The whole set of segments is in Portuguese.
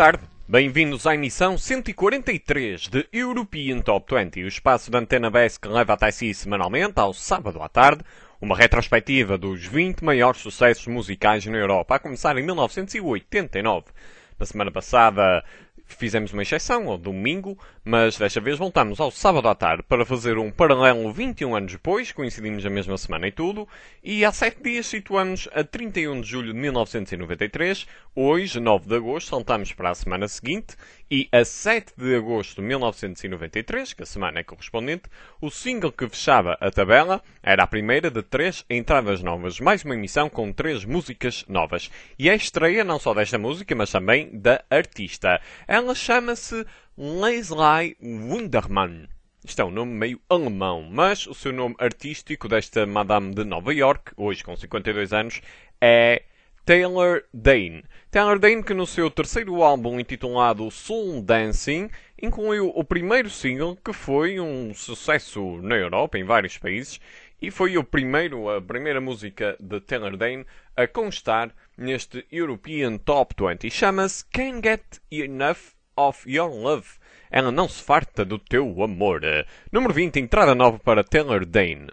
tarde, bem-vindos à emissão 143 de European Top 20, o espaço da Antena BES que leva até si semanalmente, ao sábado à tarde, uma retrospectiva dos 20 maiores sucessos musicais na Europa, a começar em 1989. Na semana passada fizemos uma exceção ao domingo, mas desta vez voltamos ao sábado à tarde para fazer um paralelo 21 anos depois, coincidimos a mesma semana e tudo, e há 7 dias situamos a 31 de julho de 1993, hoje, 9 de agosto, saltamos para a semana seguinte, e a 7 de agosto de 1993, que a semana é correspondente, o single que fechava a tabela era a primeira de 3 entradas novas, mais uma emissão com 3 músicas novas. E é a estreia não só desta música, mas também da artista. Ela chama-se Leslie Wunderman. Isto é um nome meio alemão, mas o seu nome artístico desta Madame de Nova York, hoje com 52 anos, é Taylor Dayne. Taylor Dayne, que no seu terceiro álbum intitulado Soul Dancing, incluiu o primeiro single que foi um sucesso na Europa, em vários países, e foi a primeira música de Taylor Dayne a constar neste European Top 20. Chama-se Can't Get Enough of Your Love. Ela não se farta do teu amor. Número 20, entrada nova para Taylor Dayne.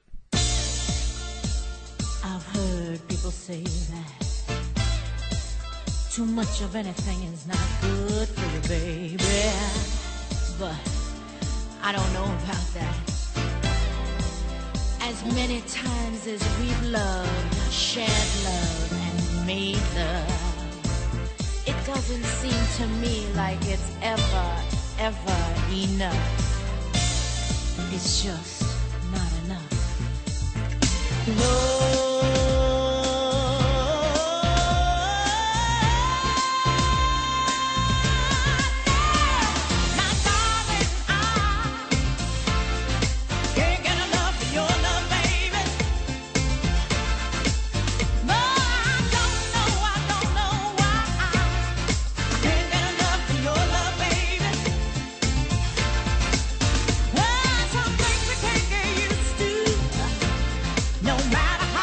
I've heard people say that too much of anything is not good for you, baby. But I don't know about that. As many times as we've loved, shared love, and made love, it doesn't seem to me like it's ever enough. It's just not enough. Love. No matter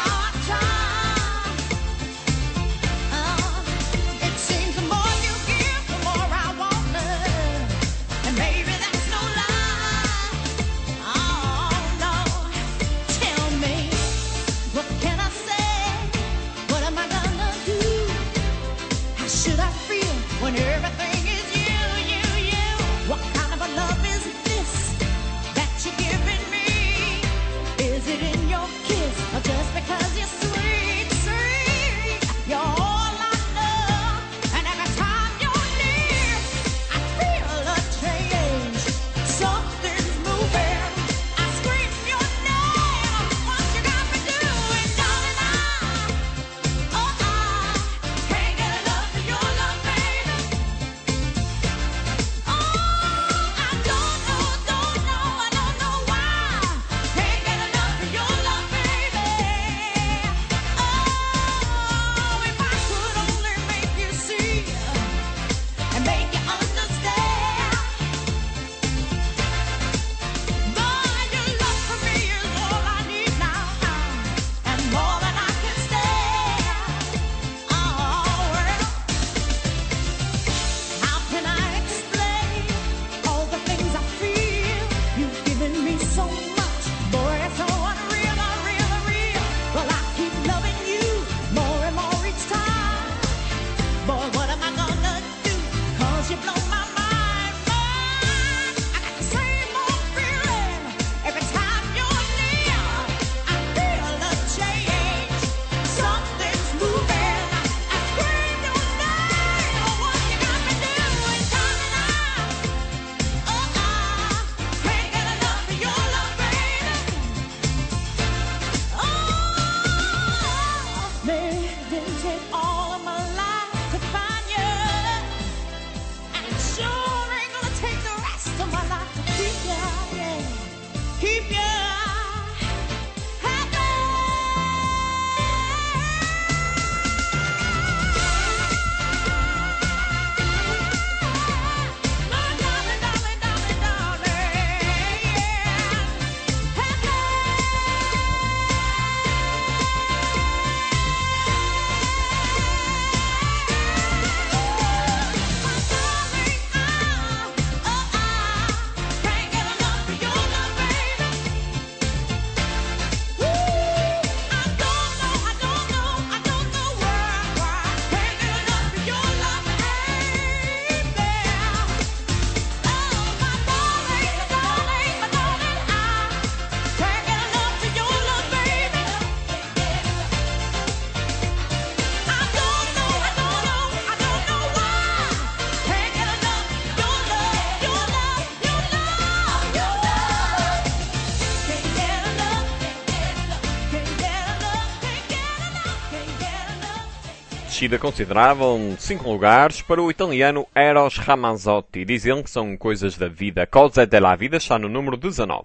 descida considerável, 5 lugares, para o italiano Eros Ramazzotti. Dizem que são coisas da vida. Cose della Vida está no número 19.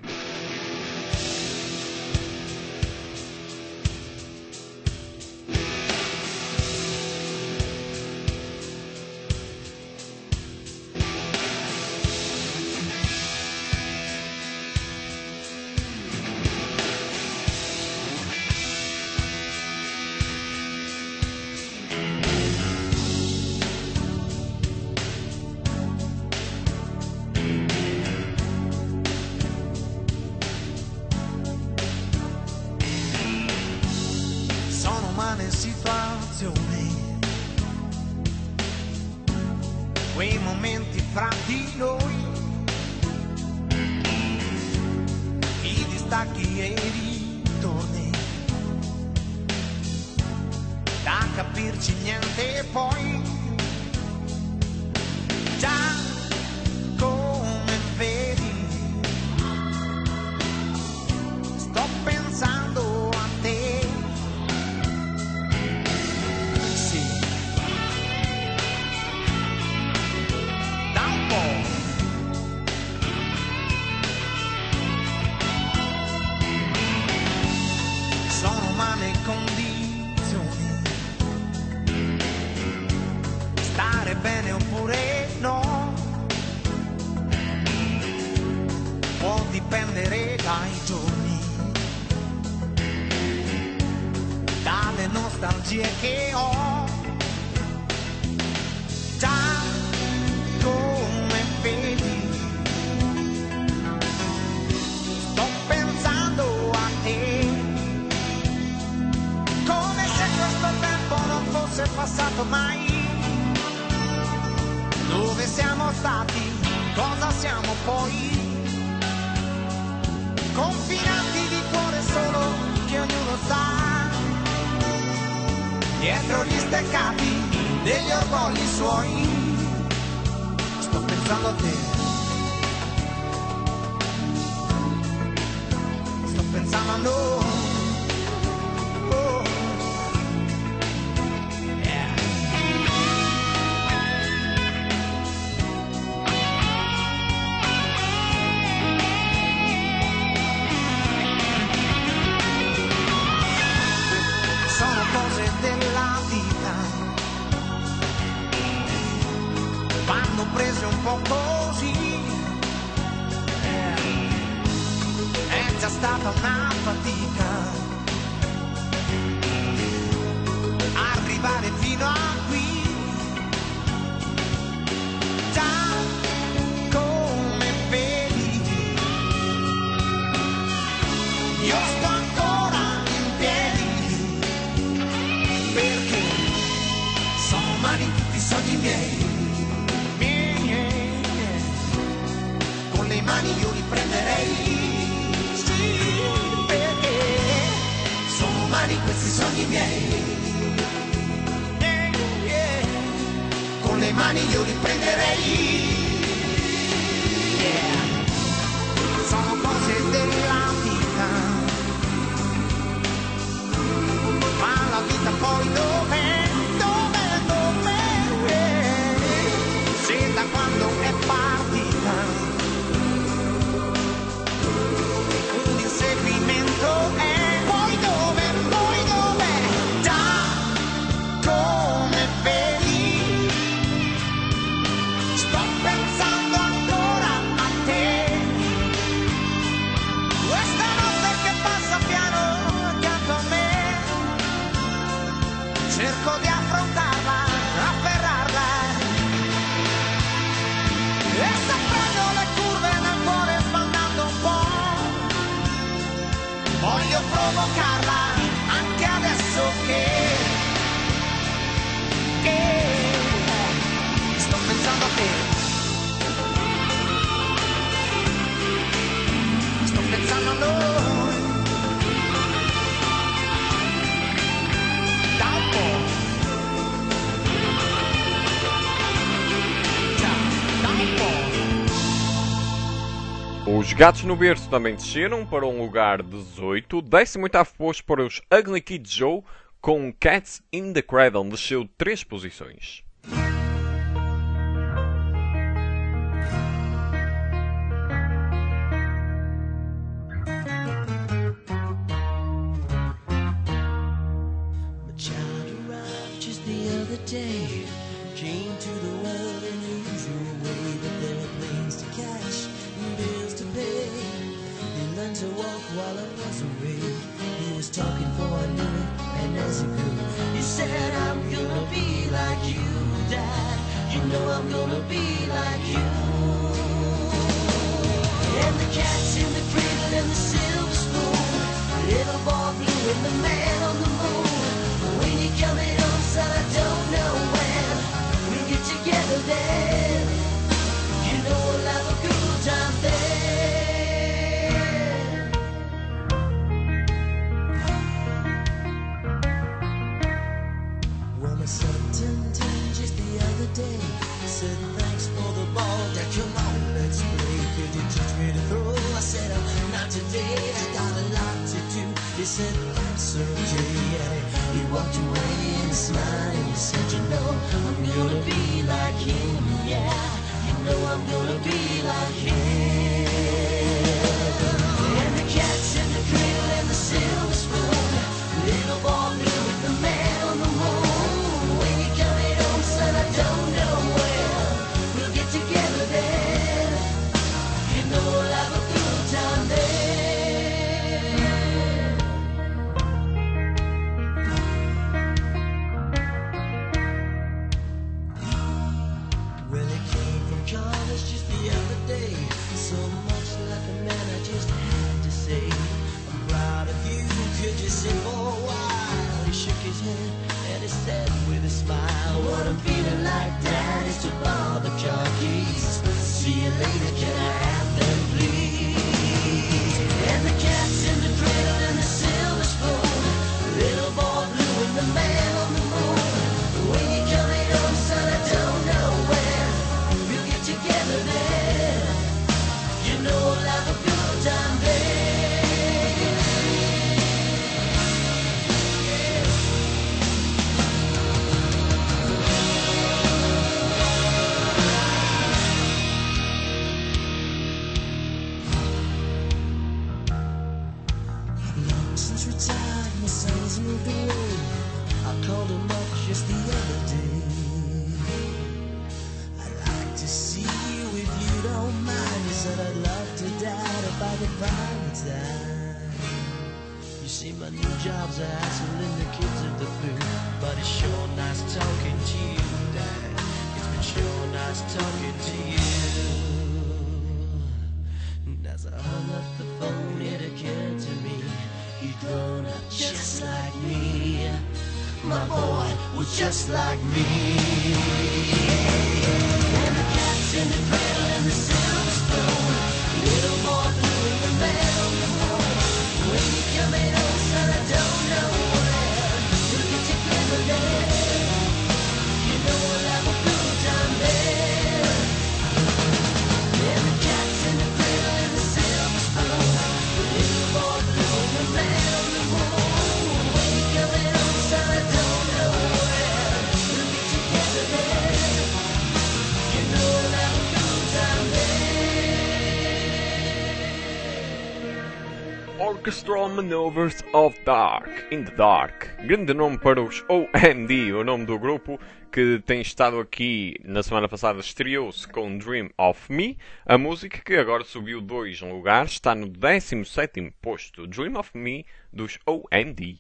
Situazioni, quei momenti fra di noi, i distacchi e i ritorni, da capirci niente poi, già come vedi, sto pensando a te. Condizioni, stare bene oppure no, può dipendere dai giorni, dalle nostalgie che ho, già come vedi, sto pensando a te. È passato mai, dove siamo stati, cosa siamo poi, confinati di cuore solo che ognuno sa, dietro gli steccati degli orgogli suoi, sto pensando a te, sto pensando a noi. Prese un po' così, è già stata una fatica arrivare fino a qui, già come vedi, io sto ancora in piedi, perché sono umani tutti i sogni miei. Le mani io li prenderei, sì, perché sono umani questi sogni miei, con le mani io li prenderei, sono cose della vita, ma la vita poi dov'è, se da quando è partita e poi dove, già come vedi, sto pensando ancora a te, questa notte che passa piano accanto a me, cerco di affrontarla, afferrarla, e sto prendo le curve nel cuore spandando un po'. Voglio provocarla anche adesso che sto pensando a te, sto pensando a noi, da un po', già, da un po'. Os Gatos no Berço também desceram para um lugar 18, 18º posto para os Ugly Kid Joe com Cats in the Cradle, desceu 3 posições. Day came to the world in the usual way, but there were planes to catch and bills to pay. He learned to walk while I was away. He was talking for I knew it, and as he grew, he said, I'm gonna be like you, Dad. You know I'm gonna be like you. And the cat's in the cradle and the silver spoon, little boy blue and the man on the moon. When you coming home, son, I don't know when we'll get together then. You know we'll have a good time then. Well, my son turned 10 just the other day. Said thanks for the ball, Dad, come on, let's play. Could you teach me to throw? I said, not today, I got a lot to do. He said, that's okay, yeah. He walked away and smiled and he said, you know, I'm gonna be like him, yeah. You know I'm gonna be like him. And the cat's in the cradle and the silver spoon, little boy blue with the man on the moon. When you coming home, son, I don't know when we'll get together then. You know we'll have a good time then. Just the other day, so much like a man, I just had to say, I'm proud of you, could you sing for a while? He shook his head and he said with a smile, what I'm feeling like, Dad, is to borrow the car keys. See you later, can I have them please? And the cat's in the cradle and the silver spoon, little boy blue and the man on the moon. When you coming home, son, I don't know when we'll get together then. You know we'll have a good time then. Yeah. I've long since retired, my son's moved away. I called him up just the other day. I'd like to see you if you don't mind. He said I'd love to, Dad, if I could find the time. You see, my new job's a hassling the kids at the food, but it's sure nice talking to you, Dad. It's been sure nice talking to you. And as I hung up the phone, it occurred to me, he'd grown up just like me. My boy was just like me. And the cat's in the cradle and the silver spoon, little boy blue and the man on the moon. When you coming home, son, I don't know when we'll get together then. You know we'll have a good time then. And the cat's in the cradle and the silver spoon, little boy blue and the man on the moon. When you coming home, son, I don't know when we'll get together then. You know we'll have a good time then. Orchestral Maneuvers of Dark, in the Dark. Grande nome para os OMD, o nome do grupo que tem estado aqui na semana passada, estreou-se com Dream of Me, a música que agora subiu 2 lugares, está no 17º posto, Dream of Me dos OMD.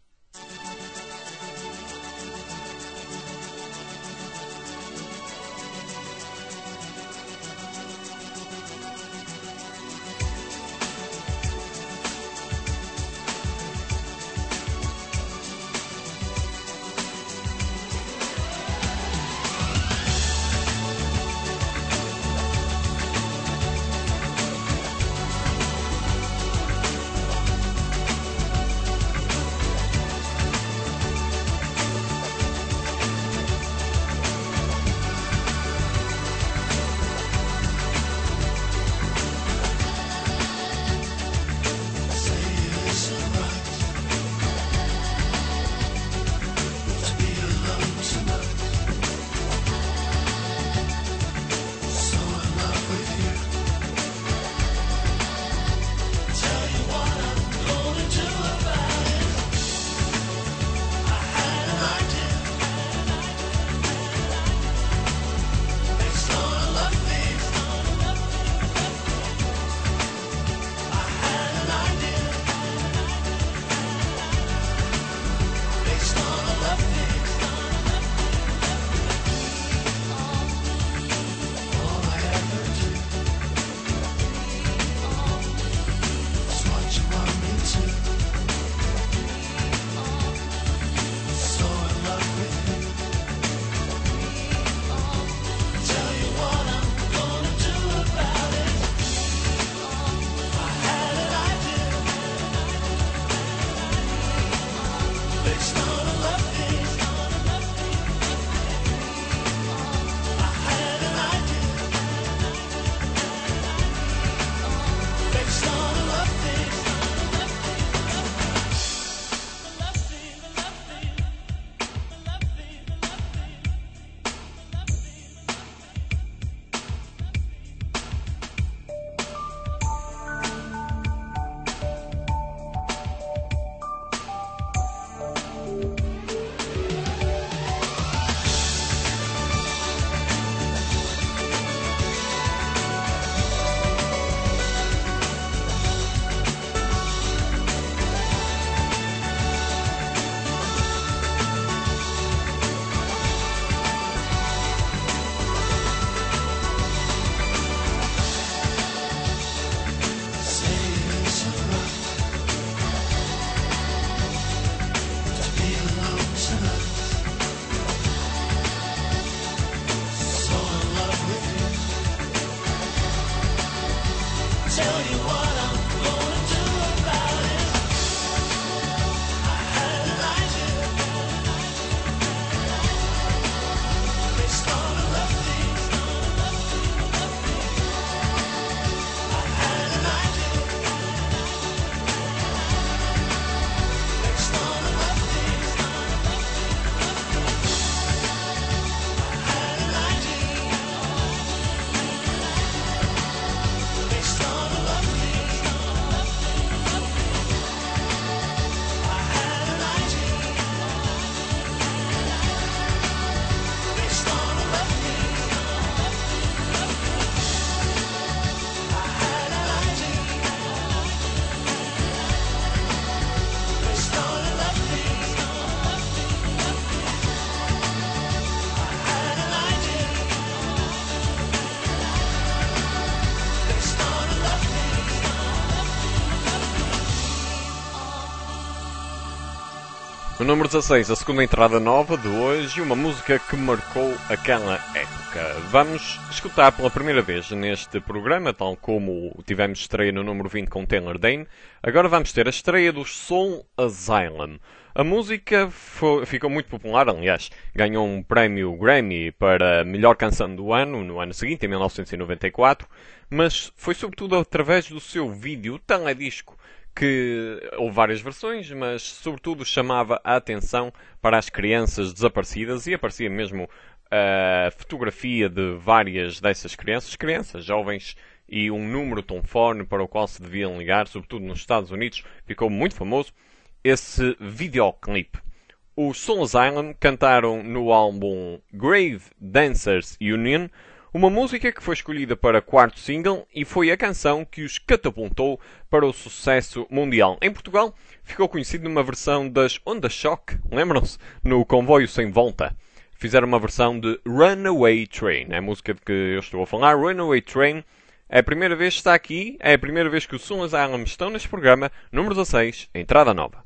No número 16, a segunda entrada nova de hoje, uma música que marcou aquela época. Vamos escutar pela primeira vez neste programa, tal como tivemos estreia no número 20 com Taylor Dayne. Agora vamos ter a estreia do Soul Asylum. A música ficou muito popular, aliás, ganhou um prémio Grammy para melhor canção do ano, no ano seguinte, em 1994, mas foi sobretudo através do seu vídeo teledisco, que houve várias versões, mas sobretudo chamava a atenção para as crianças desaparecidas e aparecia mesmo a fotografia de várias dessas crianças, jovens, e um número de telefone para o qual se deviam ligar, sobretudo nos Estados Unidos. Ficou muito famoso esse videoclipe. Os Soul Asylum cantaram no álbum Grave Dancers Union, uma música que foi escolhida para quarto single e foi a canção que os catapultou para o sucesso mundial. Em Portugal, ficou conhecido numa versão das Onda Choque, lembram-se? No Comboio Sem Volta. Fizeram uma versão de Runaway Train, é a música de que eu estou a falar. Runaway Train é a primeira vez que está aqui, é a primeira vez que os Soul Asylum estão neste programa, número 16, entrada nova.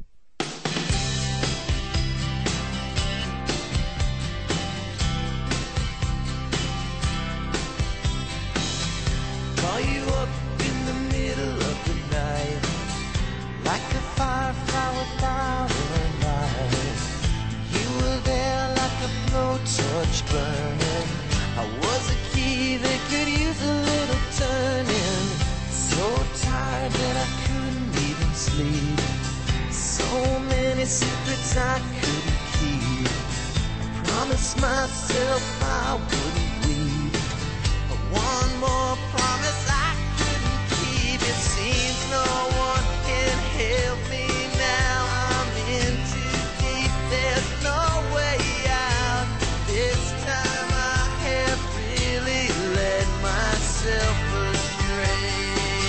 Call you up in the middle of the night, like a firefly without a light. You were there like a blowtorch burning. I was a key that could use a little turning. So tired that I couldn't even sleep. So many secrets I couldn't keep. I promised myself I wouldn't weep. One more promise I couldn't keep. It seems no one can help me now. I'm in too deep. There's no way out. This time I have really led myself astray.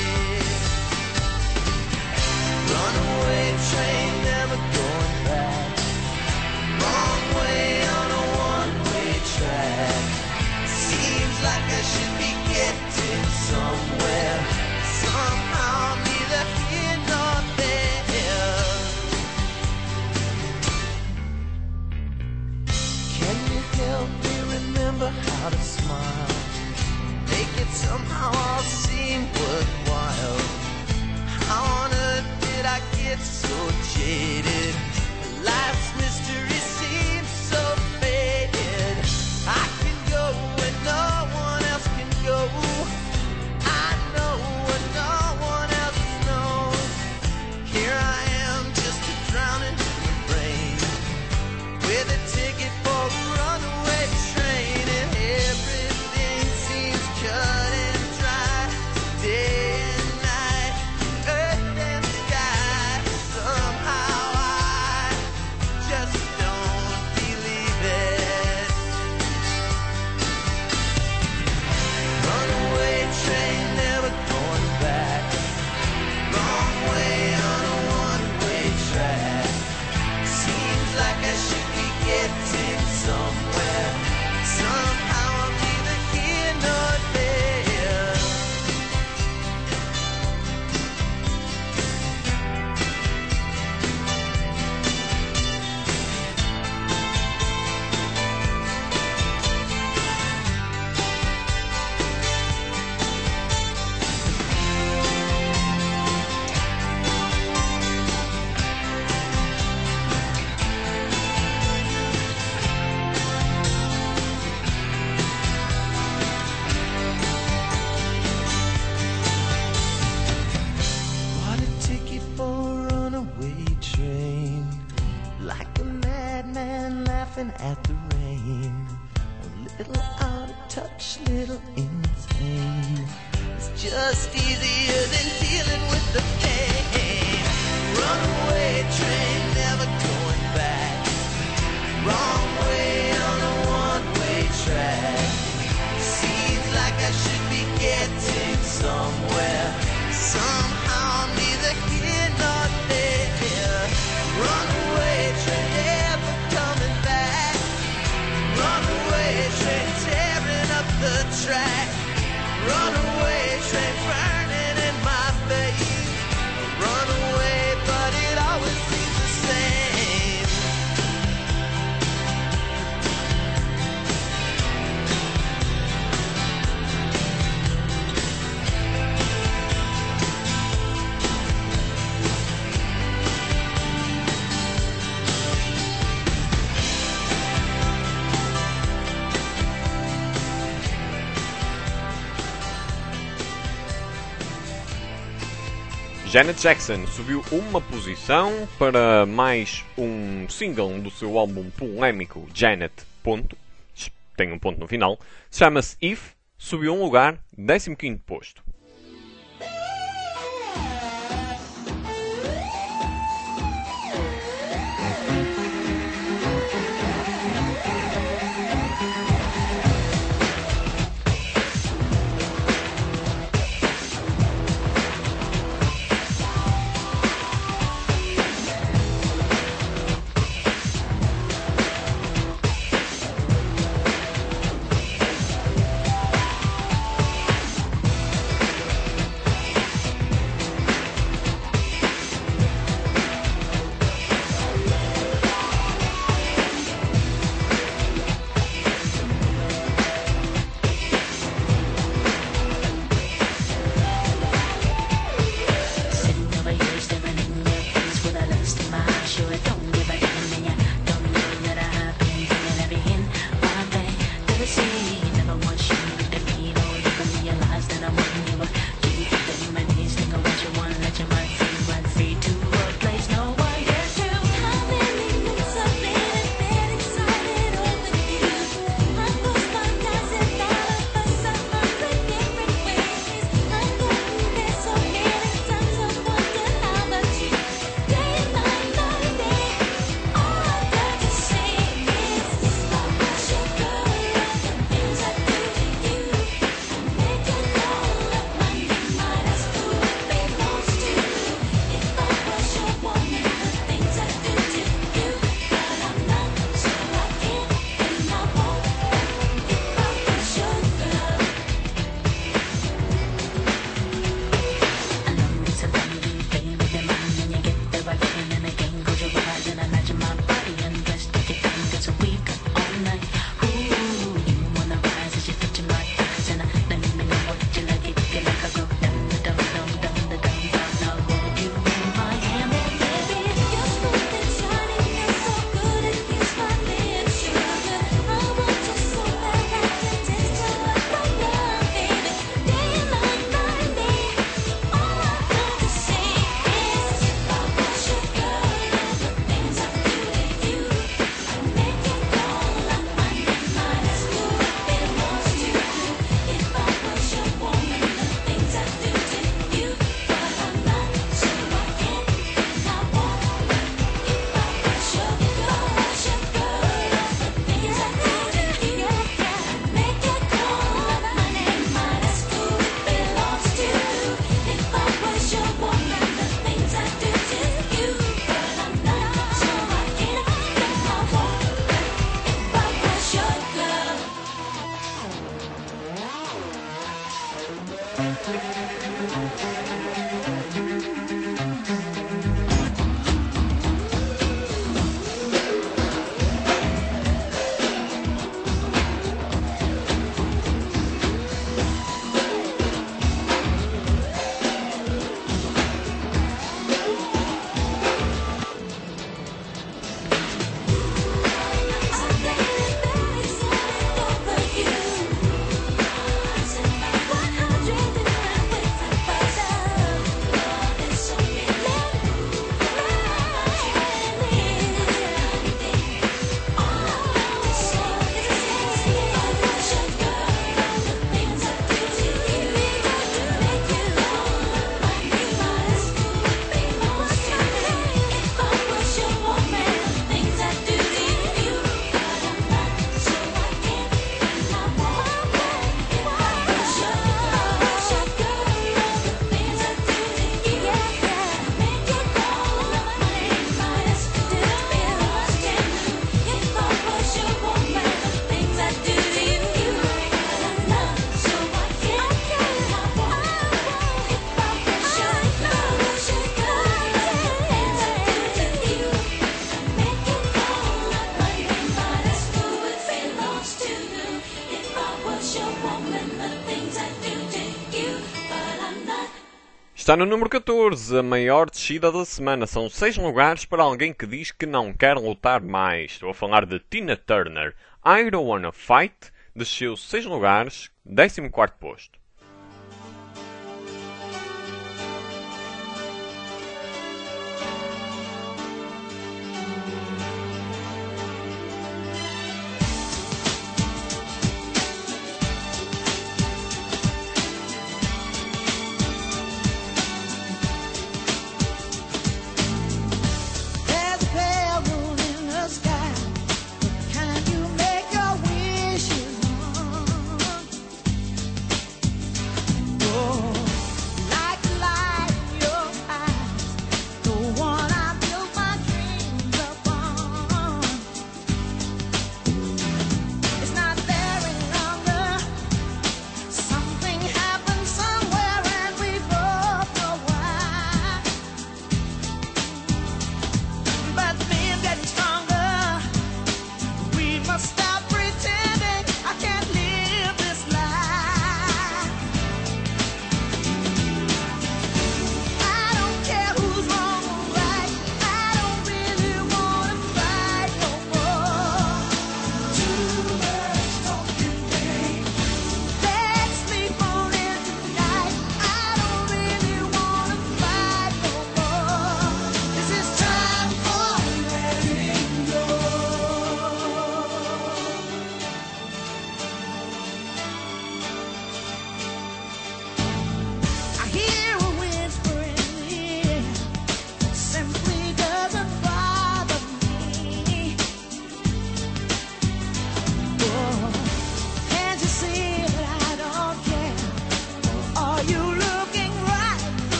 Runaway train, never going back. Wrong way on a one-way track. Seems like I should be getting somewhere. Somehow I'm neither here nor there. Can you help me remember how to smile? Make it somehow all seem worthwhile. How on earth did I get so jaded? Life's mystery seems so faded. I can go where no one else can go. I know what no one else knows. Here I am, just a drowning human brain, with a ticket for a runaway train, and everything seems cut and dry. Day and night, earth and sky. Somehow I just don't believe it. Runaway train, never going back. Wrong way on a one-way track. Seems like I should be getting somewhere. Somehow I'm neither here nor there. Bought a ticket for a runaway train, like a madman laughing at the rain. A little out of touch, little insane. It's just easier than dealing with the pain. Runaway train, never going back. Wrong way on a one-way track. Seems like I should be getting somewhere. Somehow I'm neither here nor there. Runaway train, never coming back. Janet Jackson subiu uma posição para mais um single do seu álbum polémico Janet. Tem um ponto no final. Chama-se If. Subiu um lugar, 15º posto. Está no número 14, a maior descida da semana. São 6 lugares para alguém que diz que não quer lutar mais. Estou a falar de Tina Turner. I Don't Wanna Fight desceu 6 lugares, 14º posto.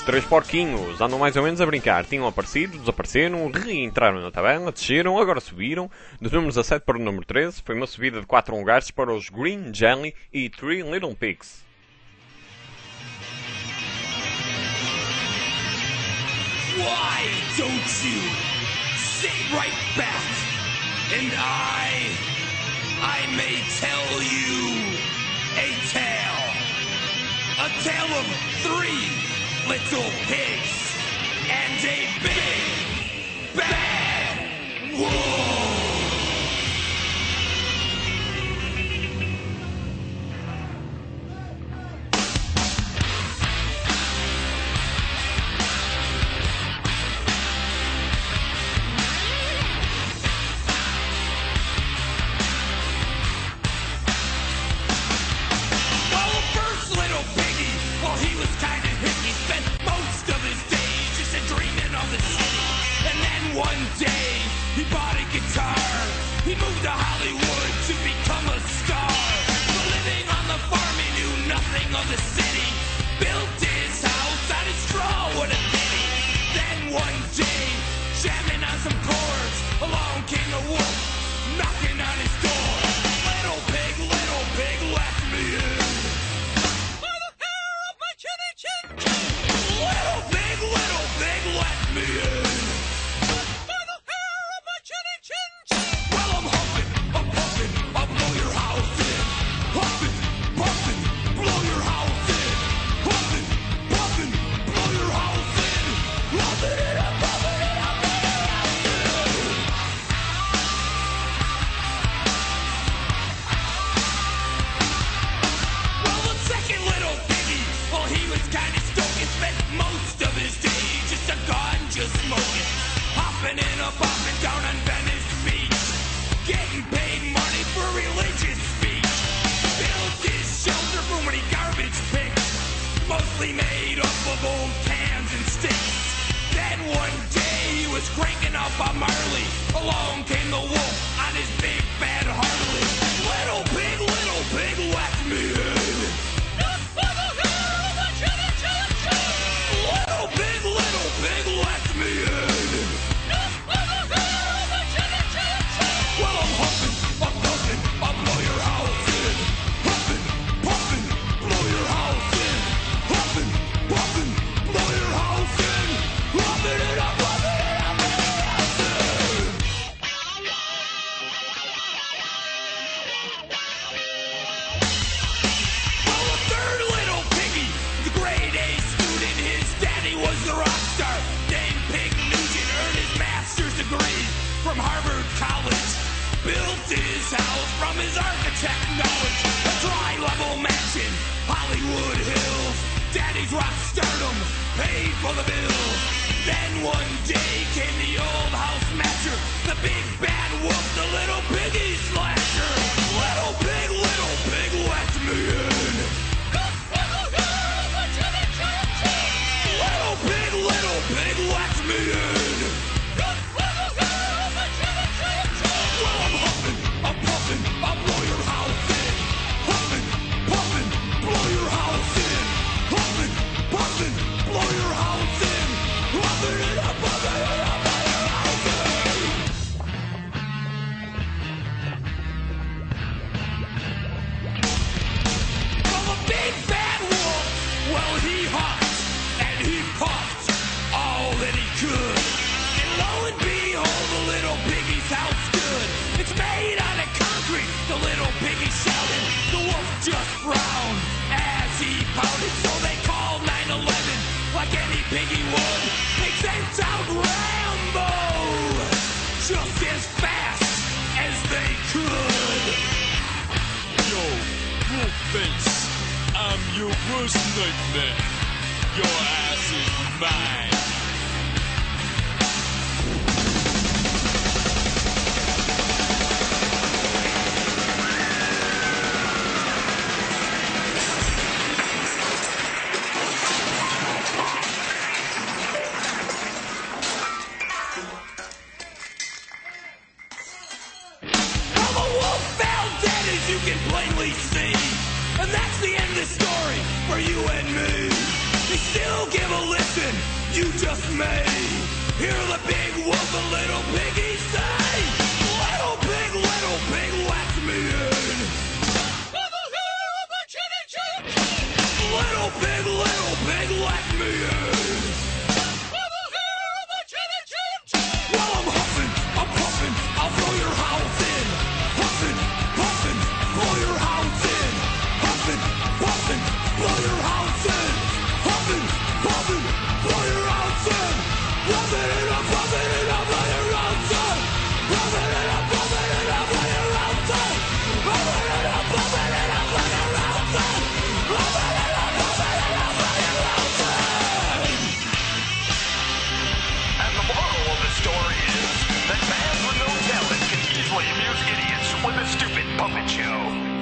três porquinhos andam mais ou menos a brincar. Tinham aparecido, desapareceram, reentraram na tabela, desceram, agora subiram. Dos números 17 para o número 13, foi uma subida de 4 lugares para os Green Jelly e Three Little Pigs. Why don't you sit right back and I may tell you a tale of 3 little pigs and a big bad wolf. One day, he bought a guitar. He moved to Hollywood to become a star. But living on the farm, he knew nothing of the city. Built his house out of straw, what a pity. Then one day, jamming on some chords, along came the wolf, knocking on his door. Little pig, let me in. By the hair of my chinny chin chin. Little pig, let me in. Smoking, hopping and a bopping down on Venice Beach, getting paid money for religious speech. Built his shelter from when he garbage picked, mostly made up of old cans and sticks. Then one day he was cranking up a Marley. Along came the wolf on his big bad Harley. Little pig, let me in. Not by the hair of my chinny chin chin. Little pig, let me in. Not by the hair of my chinny chin chin. Well, I'm huffing, I'll blow your house in. Huffing, blow your house in. Huffing, blow your house in. Huffing it up, blow your house in. Well, the third little piggy, the grade A student, his daddy was the rock star. Named Pig Nugent, earned his master's degree from Harvard College. Built his house from his architect knowledge. A tri-level mansion, Hollywood Hills. Daddy's rock stardom paid for the bills. Then one day came the old house matcher, the big bad wolf, the little piggy slasher. Little pig, let me in. Little pig, let me in. Well, I'm huffing, I'll blow your house in. Huffing, blow your house in. Huffing, blow your house in. Huffing it up, blow your house in. Well, the big bad wolf, well, he huffed and he puffed all that he could. And lo and behold, the little piggy's house stood. It's made out of concrete, the little piggy shouted. The wolf just frowned as he pouted. So they called 911 like any piggy would. They sent out Rambo just as fast as they could. Yo, Wolfface, I'm your worst nightmare. Your ass is mine. Well, the wolf fell dead, as you can plainly see. And that's the end of the story for you and me. They still give a listen, you just may hear the big wolf and little piggy say, little pig, let me in. Little pig, let me in. While I'm huffing, I'm puffing, I'll throw your house in. Huffing, puffing, blow your house in. Huffing, puffing, blow your house in. Huffing, puffing, blow your house in. Puffing it up, blow your house in. Puffing it up, blow your house in. Puffing it up, blow your house in. Puffing it up, blow your house in. And the moral of the story is that bands with no talent can easily amuse idiots with a stupid puppet show.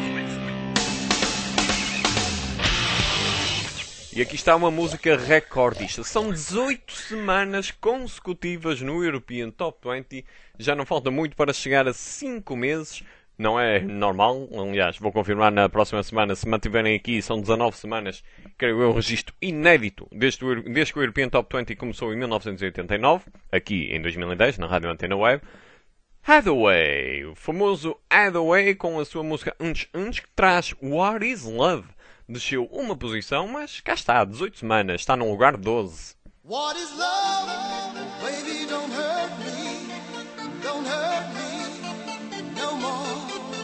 E aqui está uma música recordista. São 18 semanas consecutivas no European Top 20. Já não falta muito para chegar a 5 meses. Não é normal. Aliás, vou confirmar na próxima semana. Se mantiverem aqui, são 19 semanas. Creio eu, um registro inédito desde que o European Top 20 começou em 1989. Aqui em 2010, na Rádio Antena Web. Hathaway, o famoso Hathaway com a sua música Unch Unch, que traz What Is Love. Desceu uma posição, mas cá está, 18 semanas, está no lugar 12. What is love? Baby, don't hurt me no more.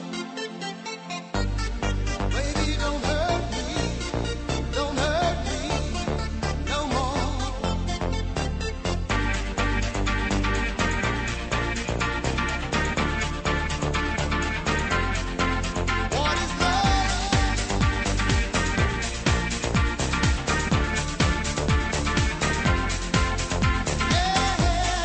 Baby, don't hurt me no more. What is love? Yeah.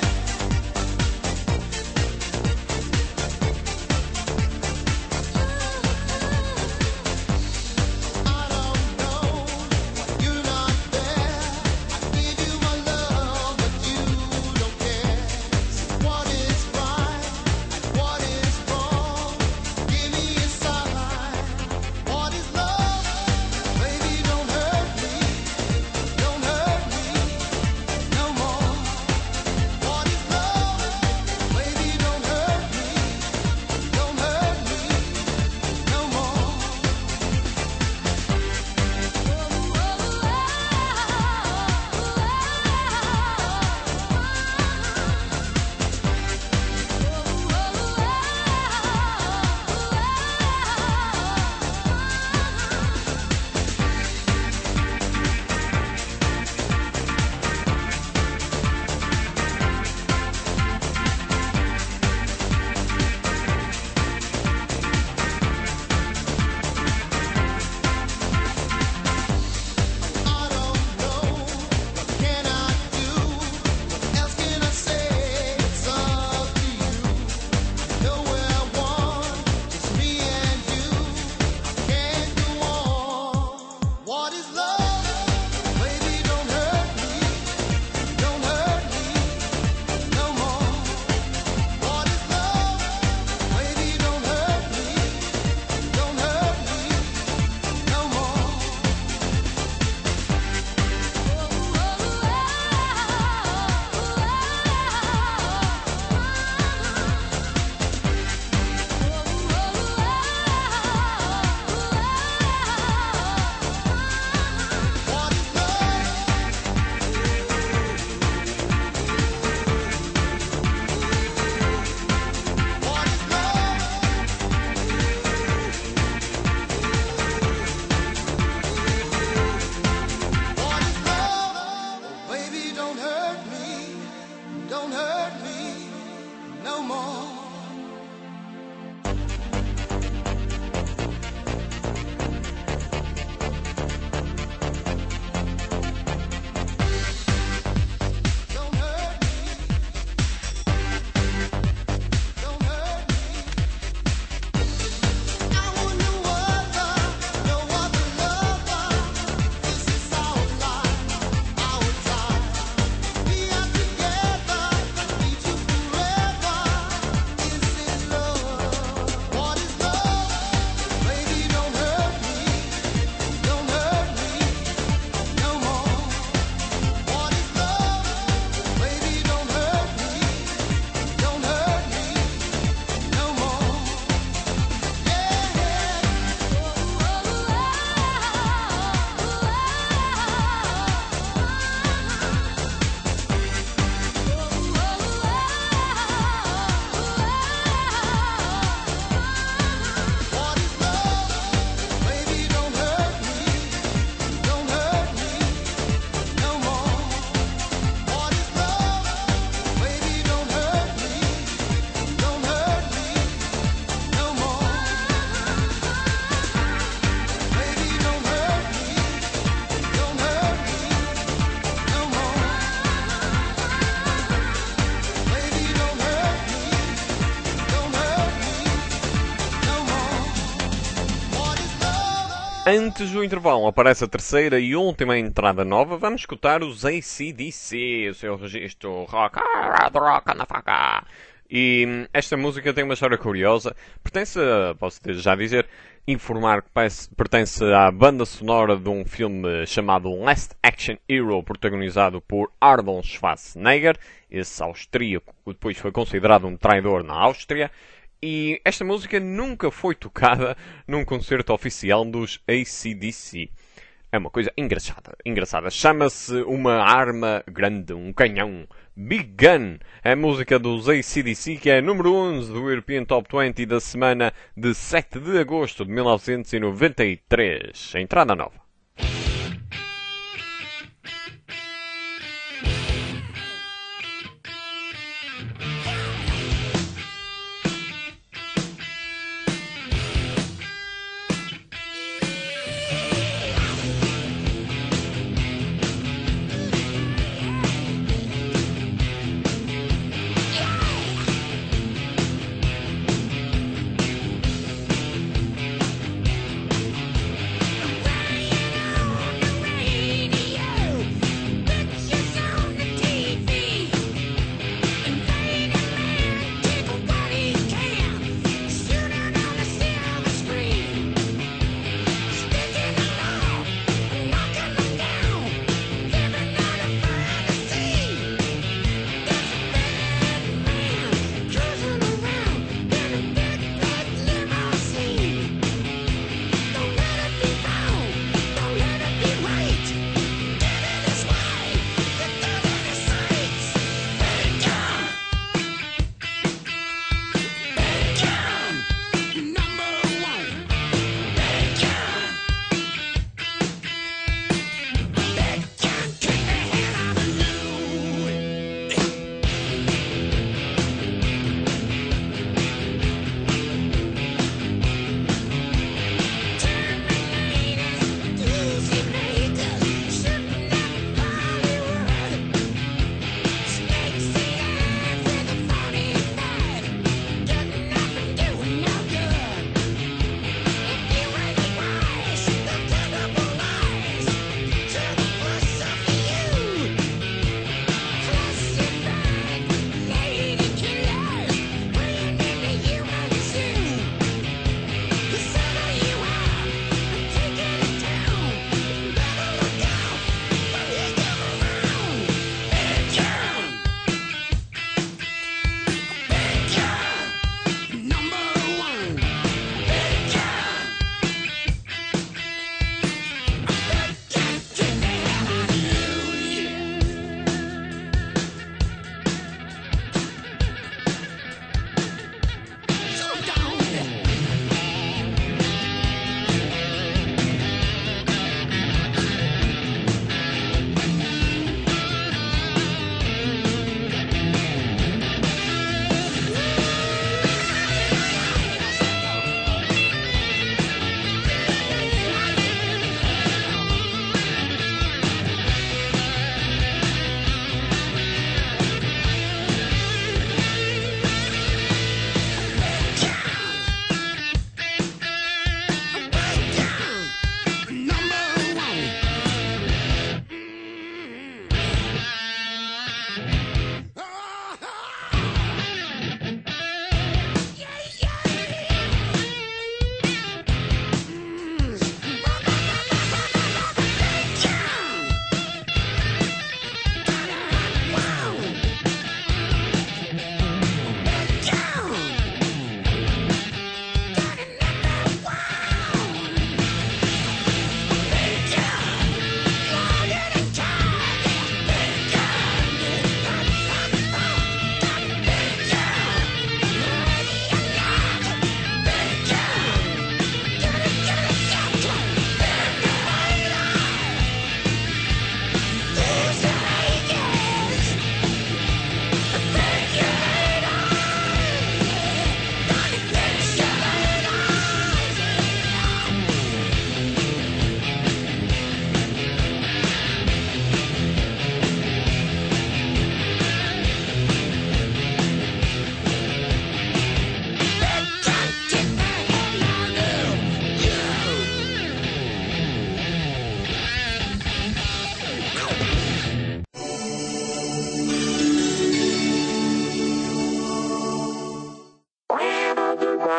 Antes do intervalo aparece a terceira e última entrada nova. Vamos escutar os AC/DC, o seu registro rock, rock na faca. E esta música tem uma história curiosa. Pertence, posso já dizer, informar que pertence à banda sonora de um filme chamado Last Action Hero, protagonizado por Arnold Schwarzenegger, esse austríaco que depois foi considerado um traidor na Áustria. E esta música nunca foi tocada num concerto oficial dos AC/DC. É uma coisa engraçada. Chama-se uma arma grande, um canhão. Big Gun. É a música dos AC/DC, que é número 11 do European Top 20 da semana de 7 de agosto de 1993. Entrada nova.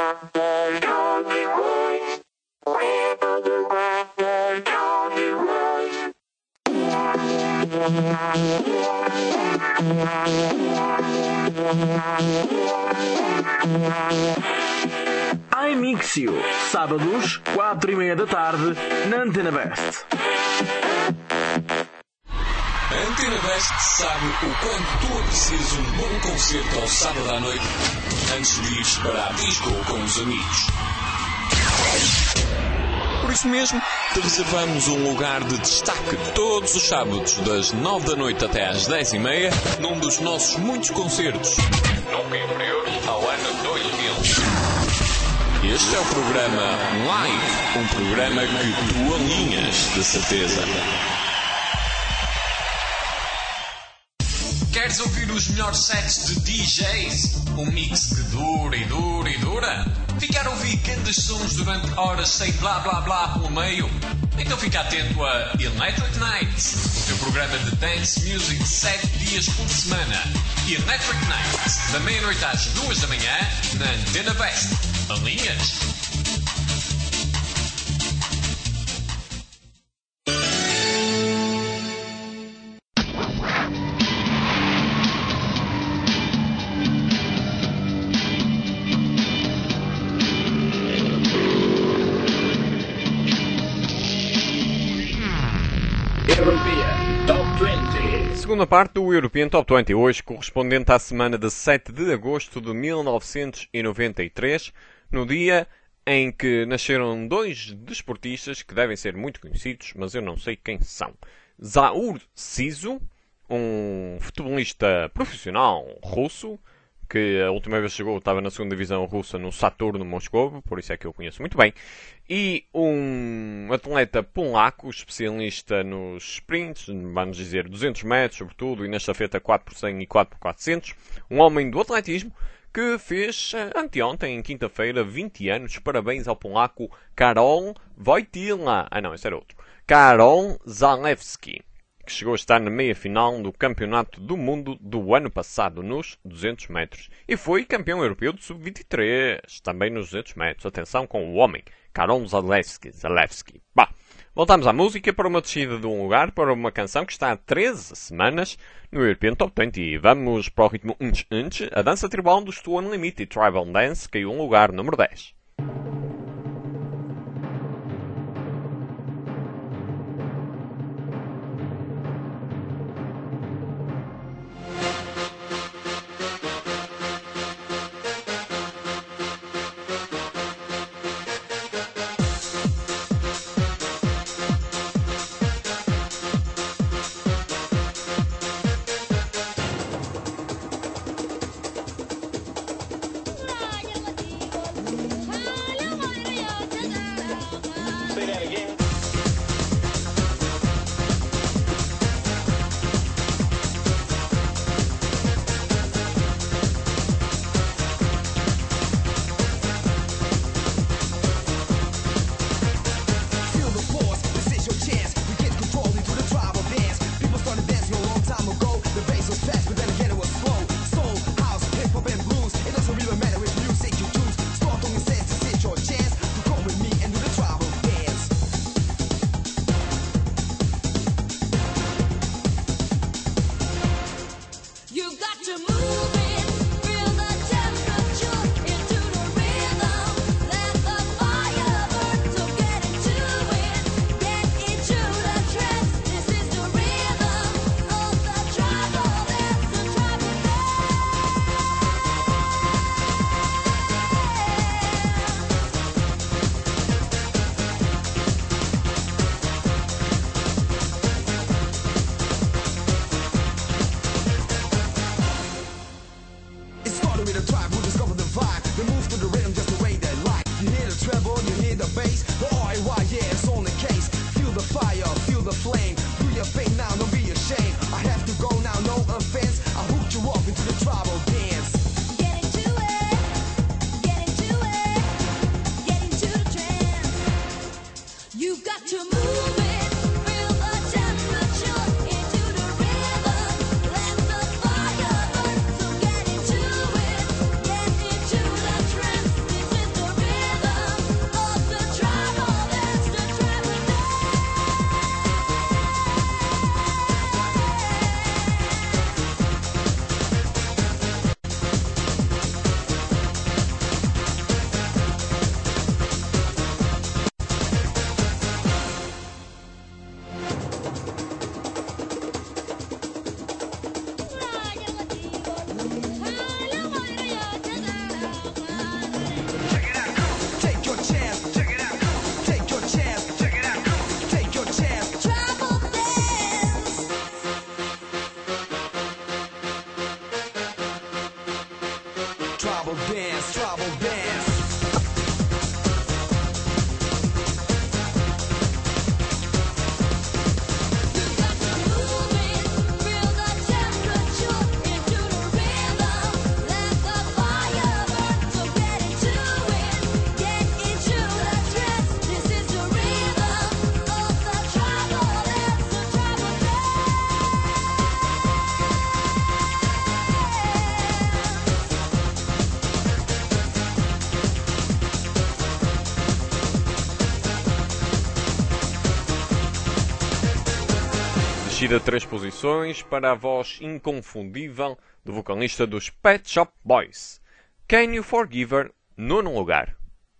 iMixio, sábados, 4:30 da tarde, na Antena Best. A Antena Best sabe o quanto tu aprecias um bom concerto ao sábado à noite antes de ires para a disco com os amigos. Por isso mesmo, te reservamos um lugar de destaque todos os sábados, das 9 da noite até às 10:30, num dos nossos muitos concertos, nunca inferiores ao ano 2000. Este é o programa Live, um programa que tu alinhas, de certeza. Queres ouvir os melhores sets de DJs? Um mix que dura e dura e dura? Ficar a ouvir grandes sons durante horas sem blá blá blá pelo meio? Então fica atento a Electric Nights, o teu programa de dance music 7 dias por semana. Electric Nights, da meia-noite às 2 da manhã, na Antena Best. Alinhas? Segunda parte do European Top 20, hoje correspondente à semana de 7 de agosto de 1993, no dia em que nasceram dois desportistas que devem ser muito conhecidos, mas eu não sei quem são. Zaur Sisu, um futebolista profissional russo, que a última vez chegou, estava na segunda divisão russa no Saturno Moscovo, por isso é que eu conheço muito bem, e um atleta polaco, especialista nos sprints, vamos dizer 200 metros sobretudo, e na estafeta 4x100 e 4x400, um homem do atletismo que fez anteontem, em quinta-feira, 20 anos. Parabéns ao polaco Karol Wojtyła, esse era outro, Karol Zalewski, que chegou a estar na meia-final do Campeonato do Mundo do ano passado, nos 200 metros. E foi campeão europeu de sub-23, também nos 200 metros. Atenção com o homem, Karol Zalewski. Voltamos à música para uma descida de um lugar, para uma canção que está há 13 semanas no European Top 20. Vamos para o ritmo Unch, a dança tribal dos Two Unlimited Tribal Dance, caiu um lugar, número 10. descida 3 posições para a voz inconfundível do vocalista dos Pet Shop Boys. Can You Forgive Her, 9º lugar.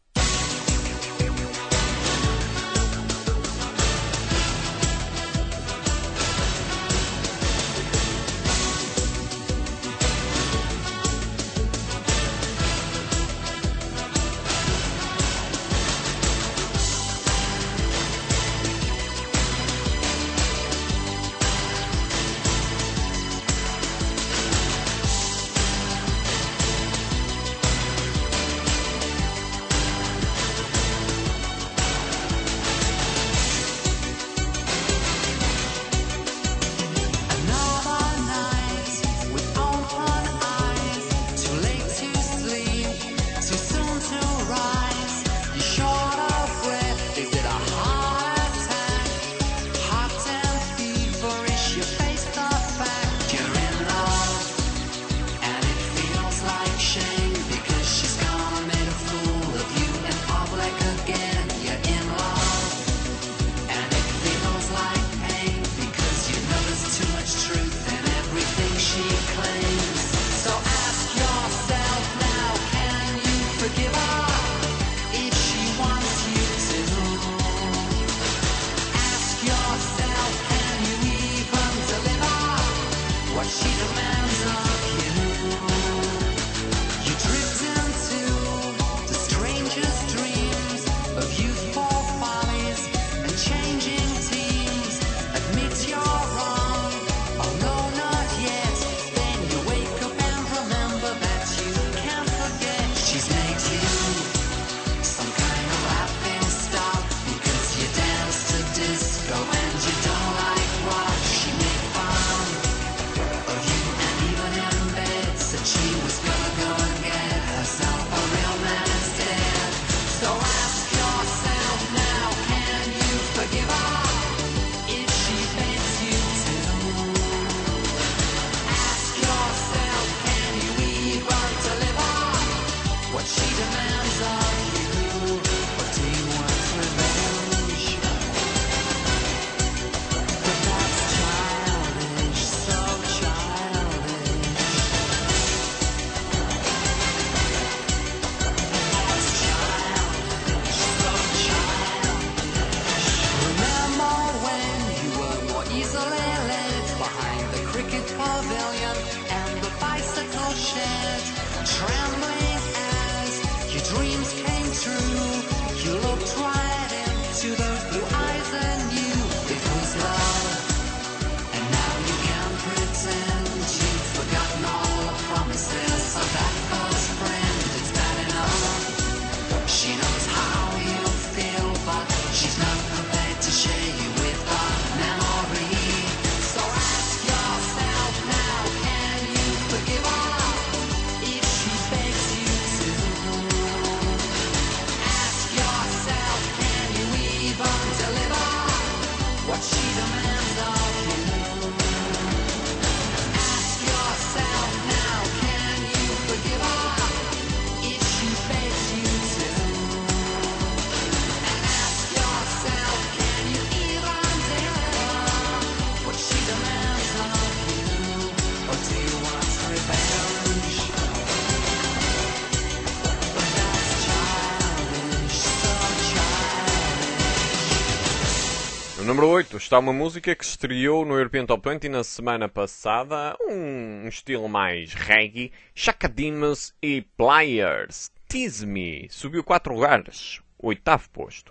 Número 8 está uma música que estreou no European Top 20 na semana passada, um estilo mais reggae, Chaka Demus e Pliers. Tease Me subiu 4 lugares, 8º posto.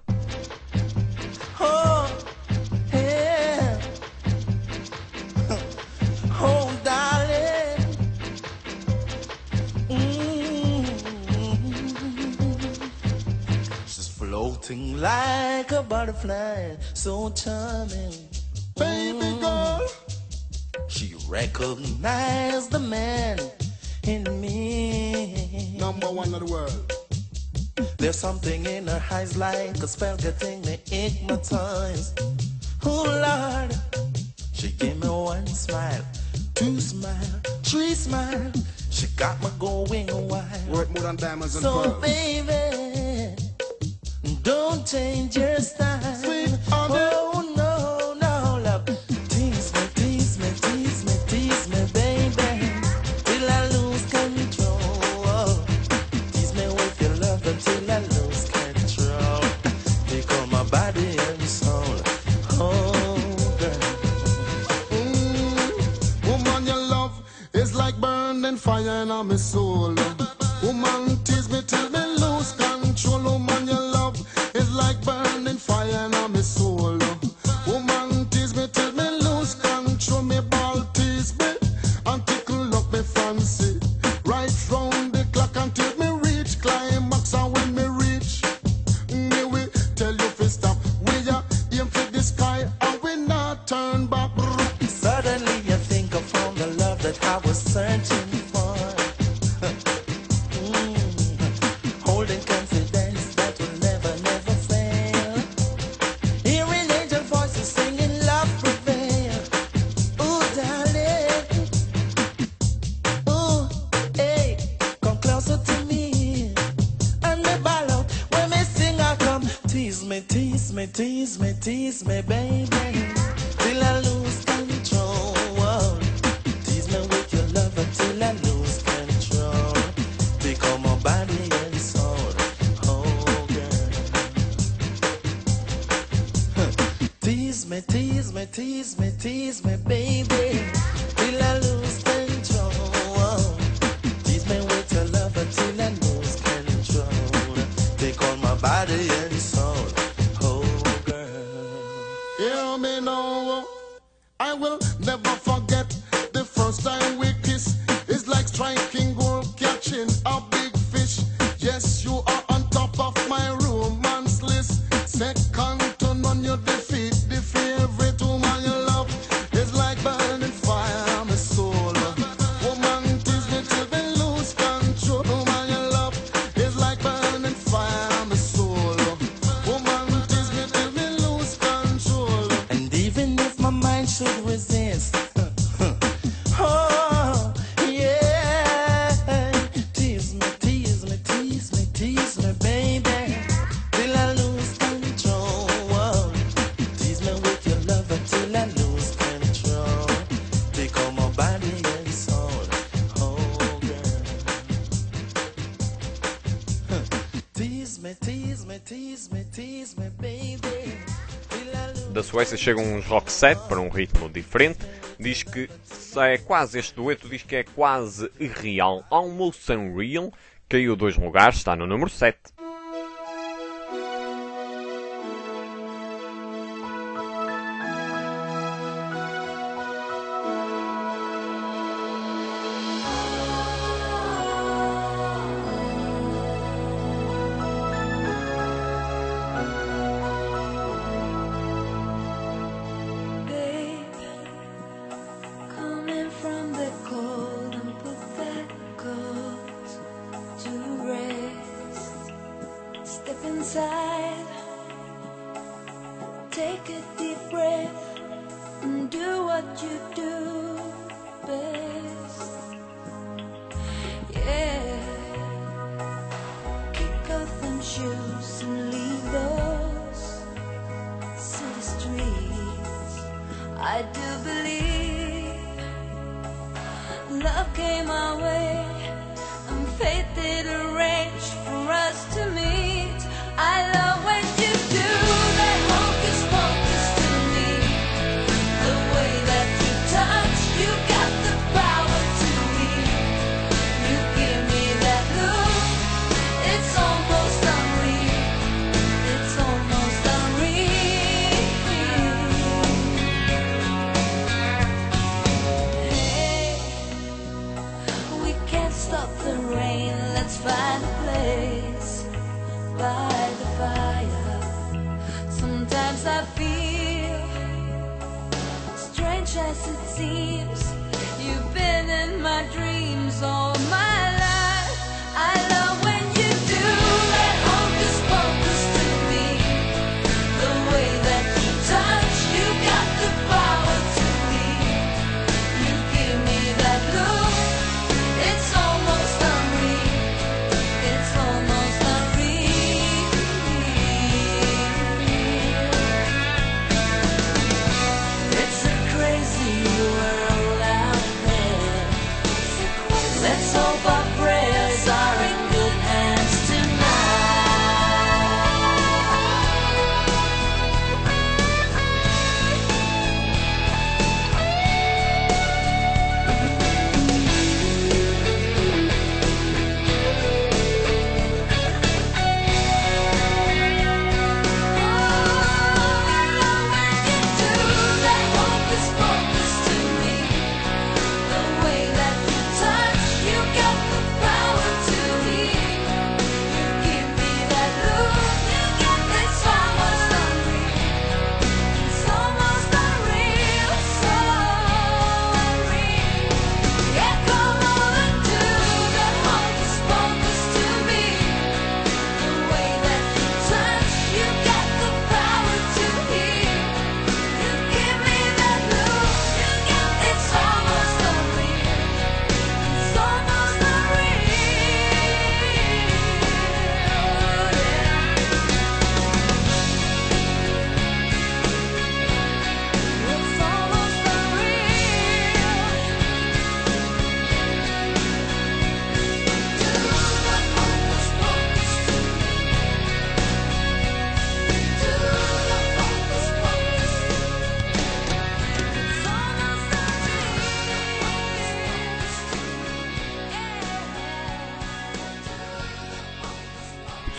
Oh, yeah. Oh, darling. She's floating like a butterfly, so charming. Baby girl. She recognized the man in me. Number 1 of the world. There's something in her eyes like a spell getting me hypnotized. Oh Lord, she gave me 1 smile, 2 smile, 3 smile. She got me going wild. Worth more than diamonds and So pearls. baby, don't change your style. Sweet on oh no, no, love, tease me my soul. Woman, tease me till me lose control. Woman, your love is like burning fire in my soul. Woman, tease me till me lose control. Me ball tease me and tickle up me fancy. Right round the clock until me reach climax. And when me reach, me will tell you to stop. We are aim for the sky and we not turn back. Suddenly you think I found the love that I was searching for. Holding confidence that will never, never fail. Hearing angel voices singing love prevail. Ooh, darling. Ooh, hey, come closer to me. And me ball out when me sing I come. Tease me, tease me, tease me, tease me, baby. Till I lose control. Tease me with your love until I lose control. Take all my body and soul. Oh, girl. Tease me, tease me, tease me, tease me, baby. Till I lose control. Tease me with your love until I lose control. Take all my body and soul. Oh, girl. Hear me now, I will never forget the first time we kiss. It's like striking gold, catching a big fish. Yes, you are on top of my romance list. Second to none, you defeat the favorite woman you love. It's like burning fire, my soul. Woman, tease me till we lose control. Woman you love, it's like burning fire, my soul. Woman, tease me till we lose control. And even if my mind should resist, oh, yeah. Tease me, tease me, tease me, tease me, baby. Till I lose control. Tease me with your love until I lose control. Take all my body and soul. Oh, girl. Tease me, tease me, tease me, tease me, baby. Till I lose. Da Suécia chegam uns rock set para um ritmo diferente. Diz que é quase, este dueto diz que é quase irreal. Almost Unreal. Caiu 2 lugares, está no número 7. Coming from the cold and put that coat to rest. Step inside, take a deep breath, and do what you do best. Yeah, kick off them shoes and leave those city streets. I do believe love came our way and fate did arrange for us to meet. I love when you do that hocus pocus to me. The way that you touch, you got the power to me. You give me that look, it's almost unreal. It's almost unreal. Hey,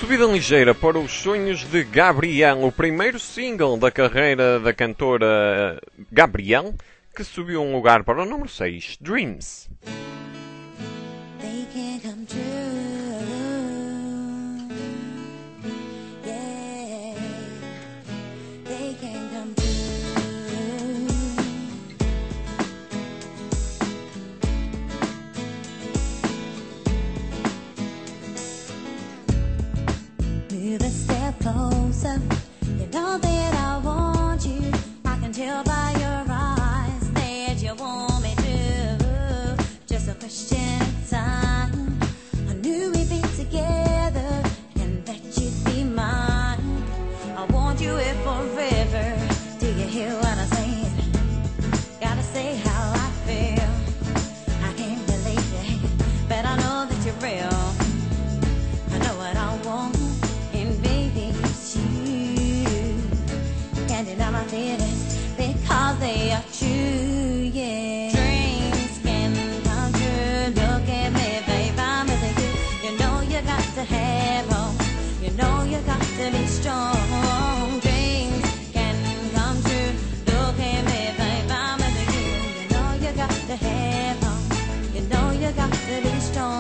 Subida ligeira para os sonhos de Gabriel, o primeiro single da carreira da cantora Gabriel, que subiu um lugar para o número 6, Dreams. They can't come true. Yeah, they can't come true. Move a step closer. You know that I want you. I can tell by your eyes that you want me to. Just a question of time. I knew we'd be together and that you'd be mine. I want you here forever. Do you hear what I'm saying? Gotta say how I feel. I can't believe it, but I know that you're real. I know what I want, and baby, it's you. Can't deny my feelings because they are true, yeah. Dreams can come true. Look at me, babe, I'm with you. You know you got to have hope. You know you got to be strong. Dreams can come true. Look at me, babe, I'm with you. You know you got to have hope. You know you got to be strong.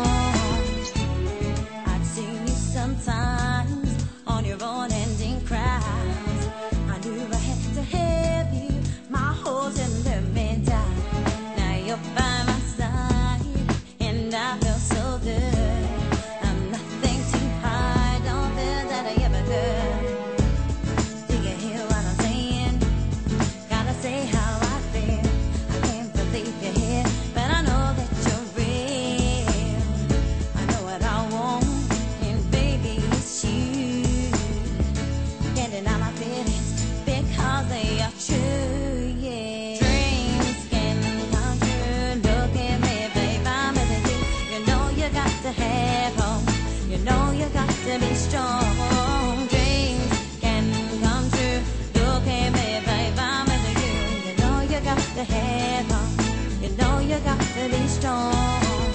I've seen you sometimes on your own ending cries. I knew I had to have you, my whole tender me die. Now you're by my side, and I feel so good. I'm nothing to hide, don't feel that I ever could. Do you hear what I'm saying? Gotta say how I feel. I can't believe you're here, but I know that you're real. I know what I want, and baby, it's you. Can't deny my feelings because they are true, yeah. Dreams can come true. Look at me, babe, I'm with you. You know you got to have hope. You know you got to be strong. Dreams can come true. Look at me, babe, I'm with you. You know you got to have hope. You know you got to be strong.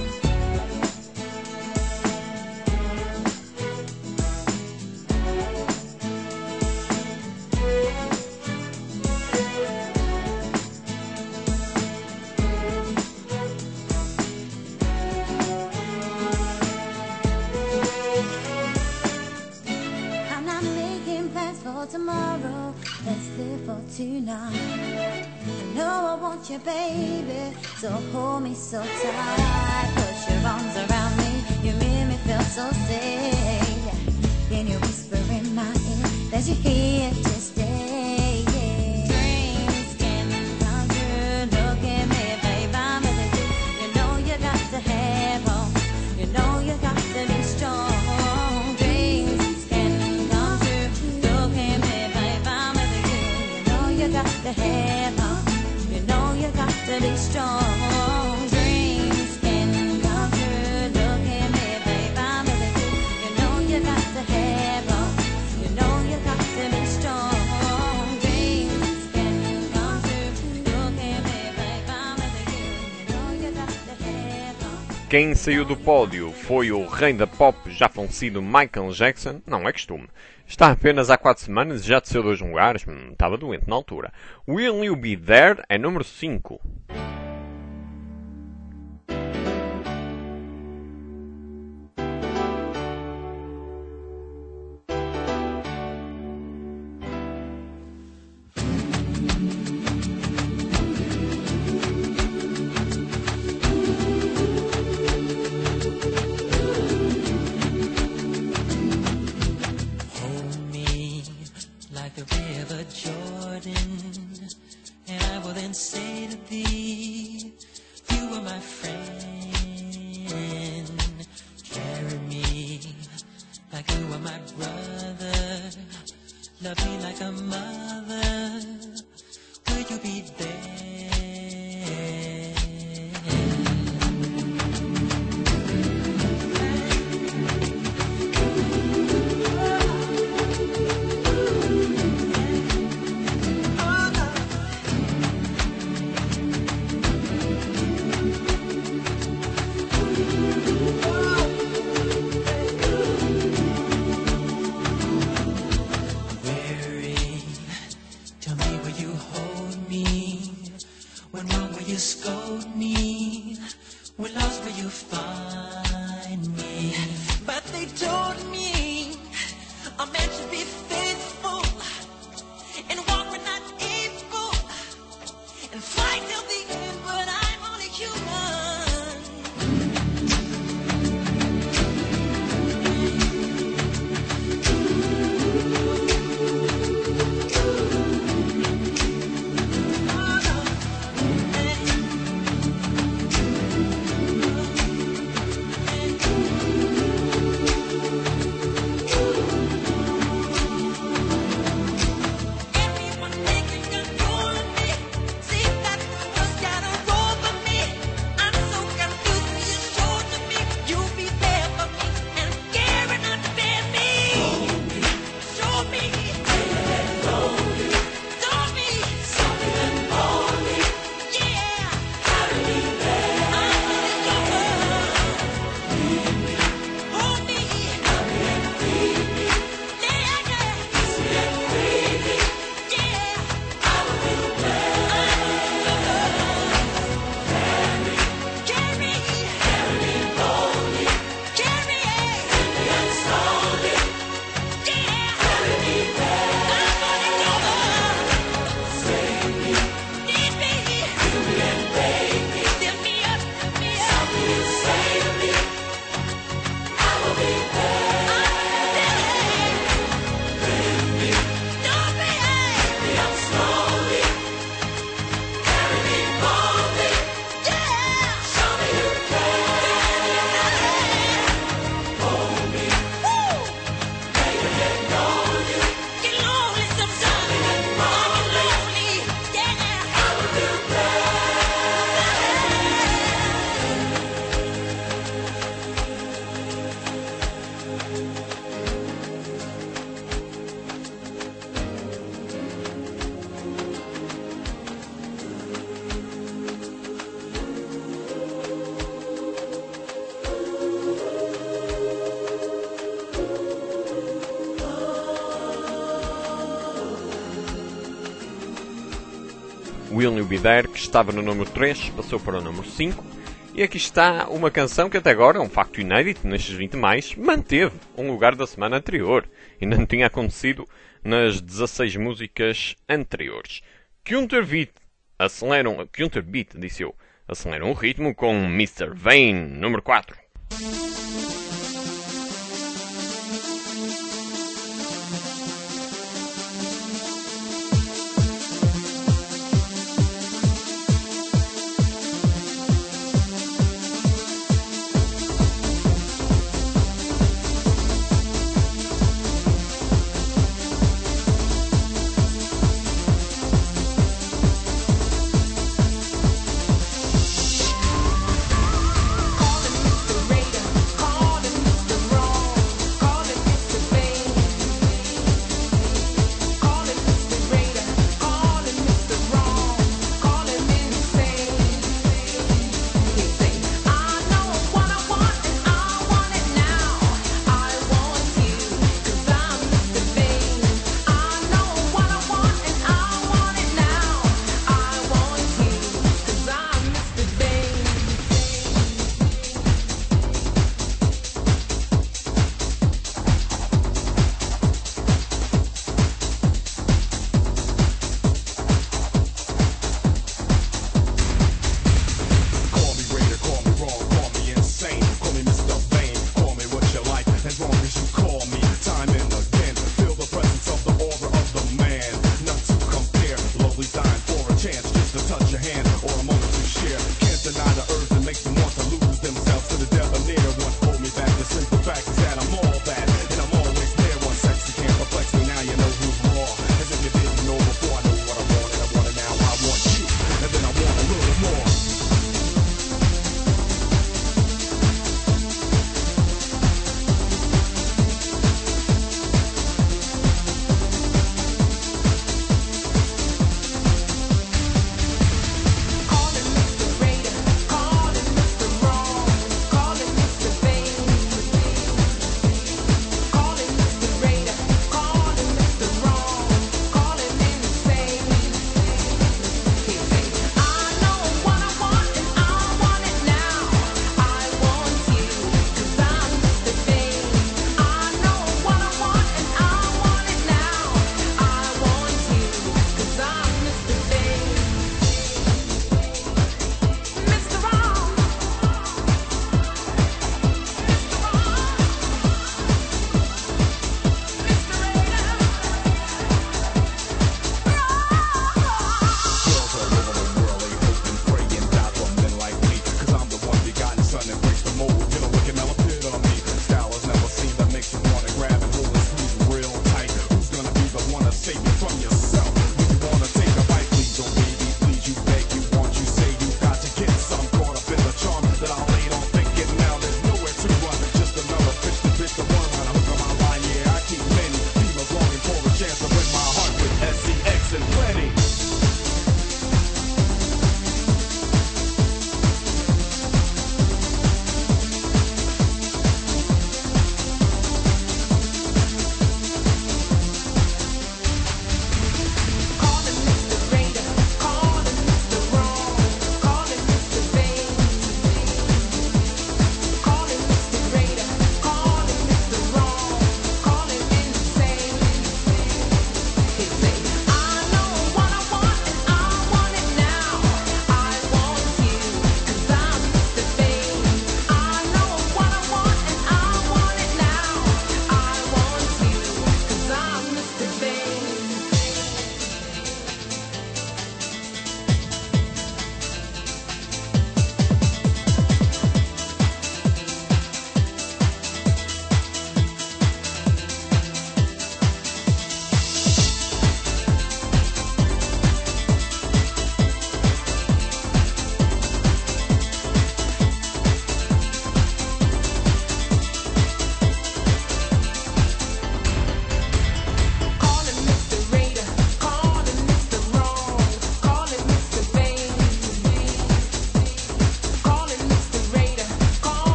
I'm not making plans for tomorrow. Let's live for tonight. I know I want you, baby. So hold me so tight. Put your arms around me. You make me feel so safe. Can you whisper in my ear that you're here to stay? Yeah. Dreams can come true. Look at me, babe, I'm with you. You know you got to have hope. You know you got to be strong. Dreams can come true. Look at me, babe, I'm with you. You know you got to have hope. You know you got to be strong. Dreams can come true. Look at me, babe, I'm with you. You know you got to have hope. You know you got to be strong. Dreams can come true. Look at me, babe, I'm with you. You know you got to have hope. Quem saiu do pódio foi o rei da pop já falecido Michael Jackson. Não é costume. Está apenas há 4 semanas e já desceu 2 lugares. Estava doente na altura. Will You Be There é número 5. Hold me like the river Jordan, and I will then say to thee, you are my friend. Carry me like you are my brother. Love me like a mother. Will you be there? Will You Be There, que estava no número 3, passou para o número 5. E aqui está uma canção que até agora é um facto inédito nestes 20 mais, manteve um lugar da semana anterior. Ainda não tinha acontecido nas 16 músicas anteriores. Counterbeat, disse eu, aceleram o ritmo com Mr. Vain, número 4. Calling Mr. Radar.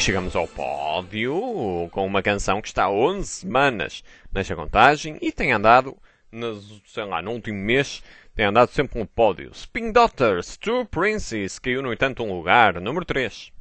chegamos ao pódio com uma canção que está há 11 semanas nesta contagem e tem andado, no último mês, tem andado sempre no pódio. Spin Doctors, Two Princes, caiu no entanto um lugar, número 3.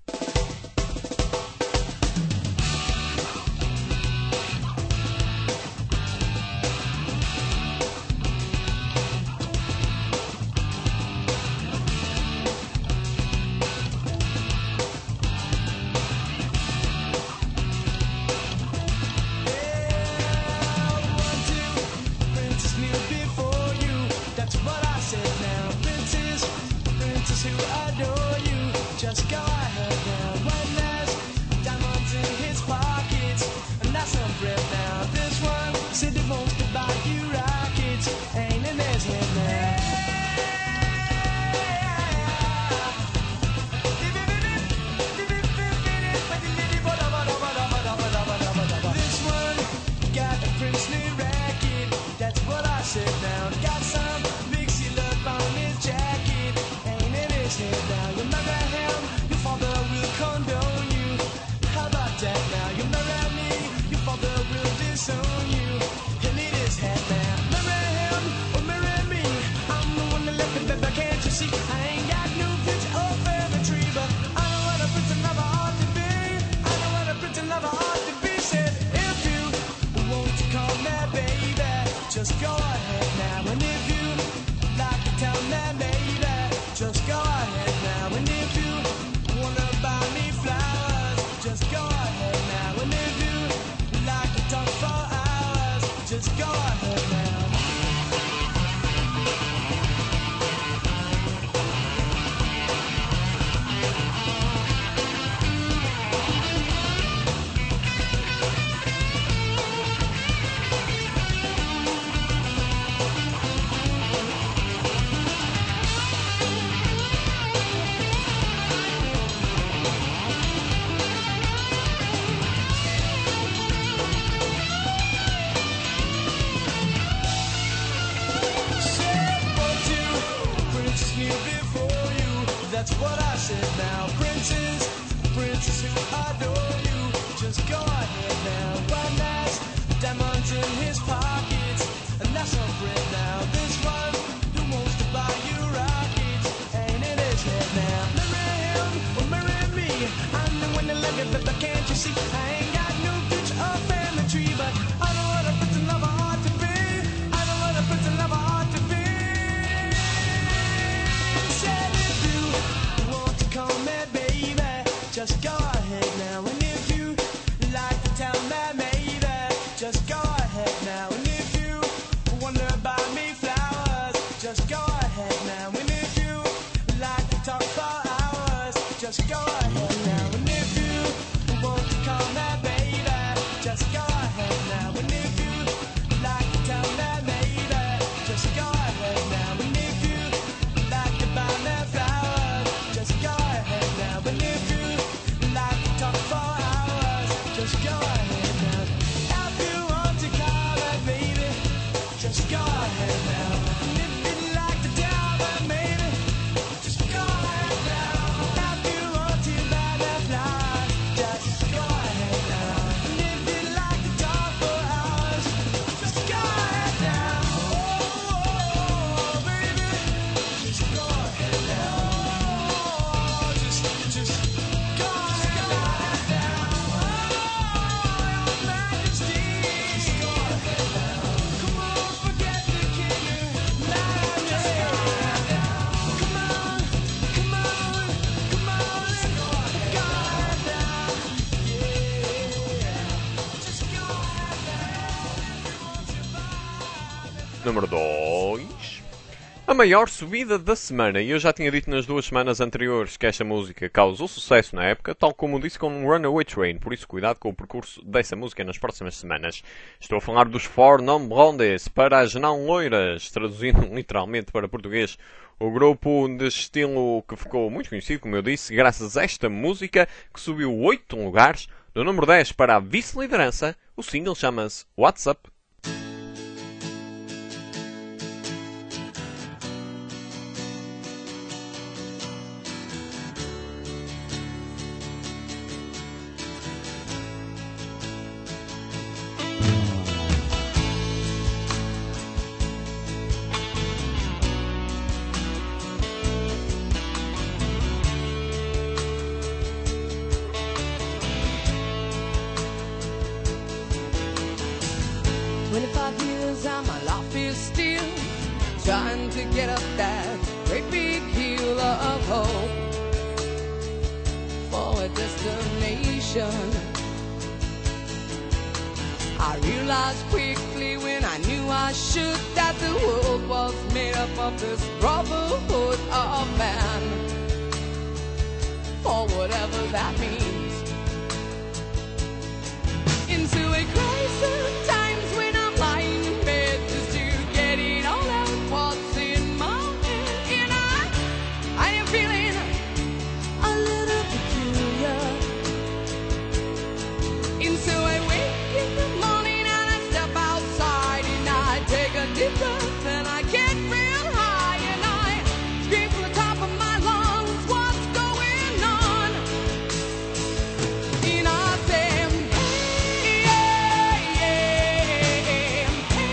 Número 2. A maior subida da semana. E eu já tinha dito nas 2 semanas anteriores que esta música causou sucesso na época, tal como disse com Runaway Train. Por isso, cuidado com o percurso dessa música nas próximas semanas. Estou a falar dos Four Non Blondes, para as não loiras, traduzindo literalmente para português. O grupo de estilo que ficou muito conhecido, como eu disse, graças a esta música que subiu 8 lugares, do número 10 para a vice-liderança. O single chama-se What's Up. my life is still trying to get up that great big hill of hope for a destination. I realized quickly when I knew I should that the world was made up of this brotherhood of man, or whatever that means. Into a crisis times when I'm lying in bed just to get it all out what's in my head, and I am feeling a little peculiar. And so I wake in the morning and I step outside and I take a deep breath and I get real high and I scream from the top of my lungs, what's going on? And I say, hey, hey,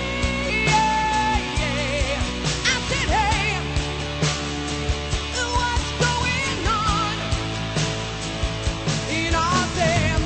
hey. I said, hey, what's going on? And I said,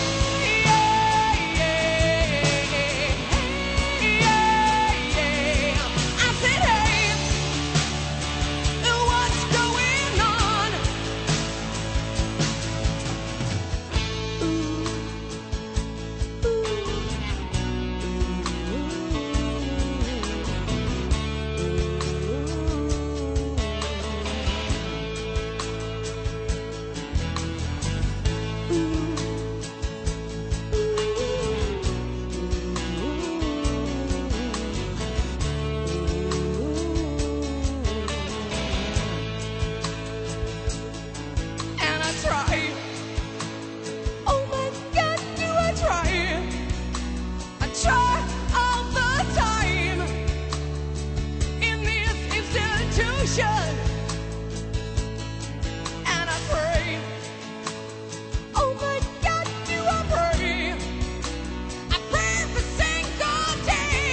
and I try. Oh my God, do I try? I try all the time in this institution, and I pray. Oh my God, do I pray? I pray every single day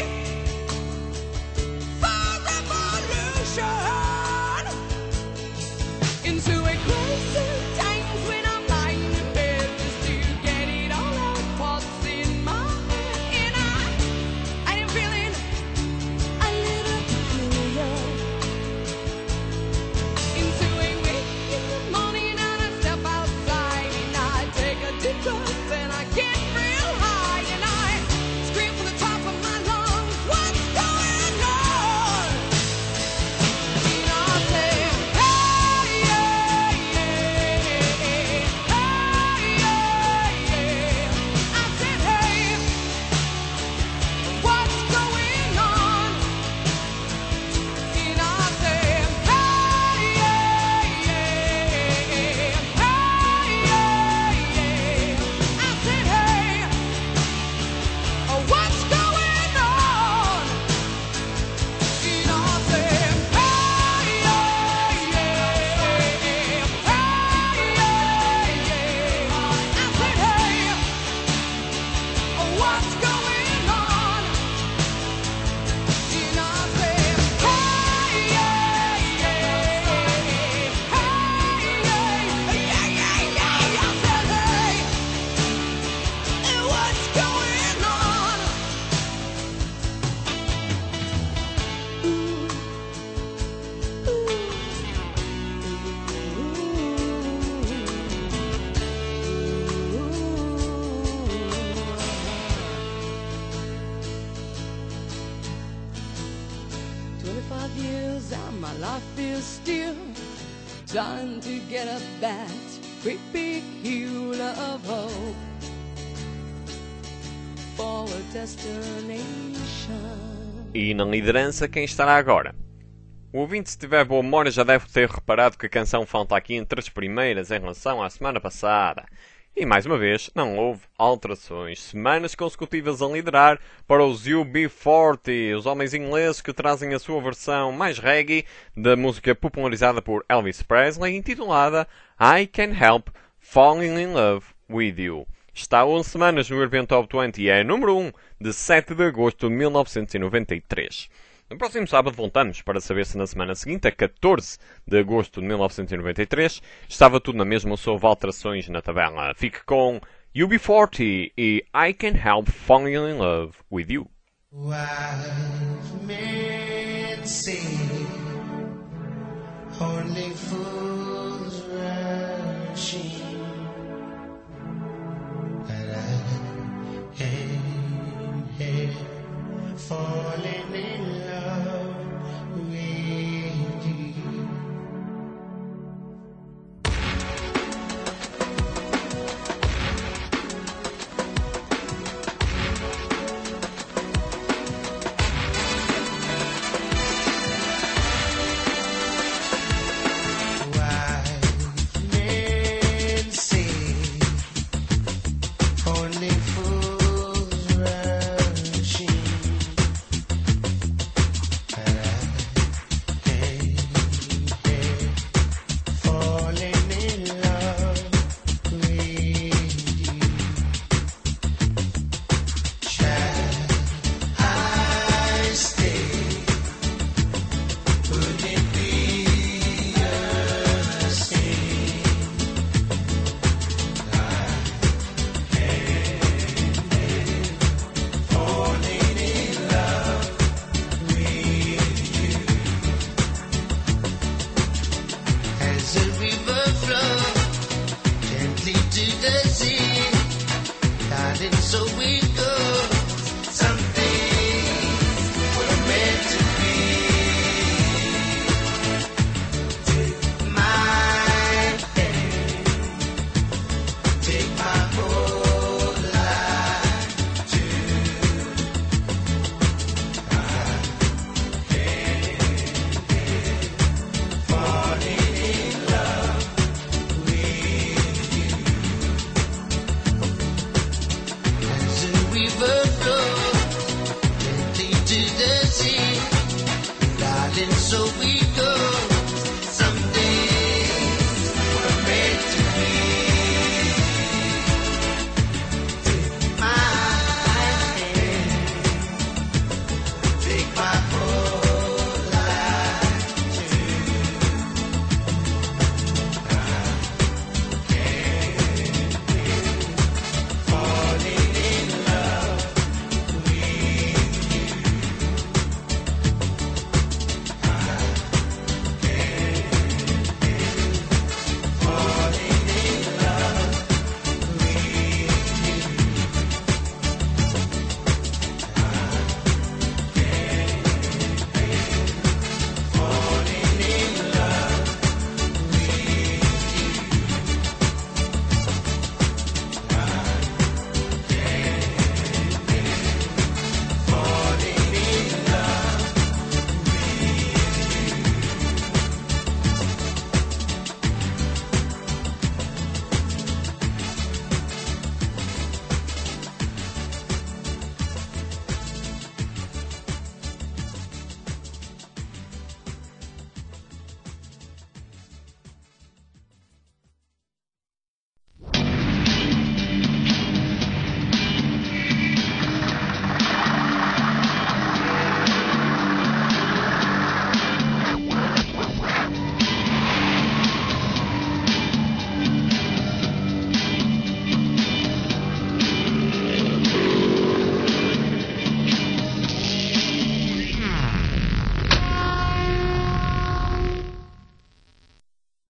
for revolution. Into a crisis times when I'm lying in bed just to get it all out what's in my head, and I am feeling a little peculiar. Into a wake in the morning and I step outside and I take a deep breath and I get real high and I scream from the top of my lungs, what's going on? And I say, hey, hey, hey, hey. I said, hey, what's going on? And I said, hey, hey, hey, hey. I said, hey, what's going on? And I said, hey, I said, hey, what's going on? And I said, what's going on? Years and my life is still trying to get up that great big hill of hope for a destination. E na liderança, quem estará agora? O ouvinte, se tiver boa memória, já deve ter reparado que a canção falta aqui entre as primeiras em relação à semana passada. E mais uma vez, não houve alterações. Semanas consecutivas a liderar para os UB40, os homens ingleses que trazem a sua versão mais reggae da música popularizada por Elvis Presley, intitulada I Can't Help Falling in Love with You. Está há 11 semanas no European Top 20 e é número 1 de 7 de agosto de 1993. No próximo sábado voltamos para saber se na semana seguinte, a 14 de agosto de 1993, estava tudo na mesma ou se houve alterações na tabela. Fique com UB40 e I Can't Help Falling in Love with You. Wise men say only fools rush in, but I am here falling in love with you. So we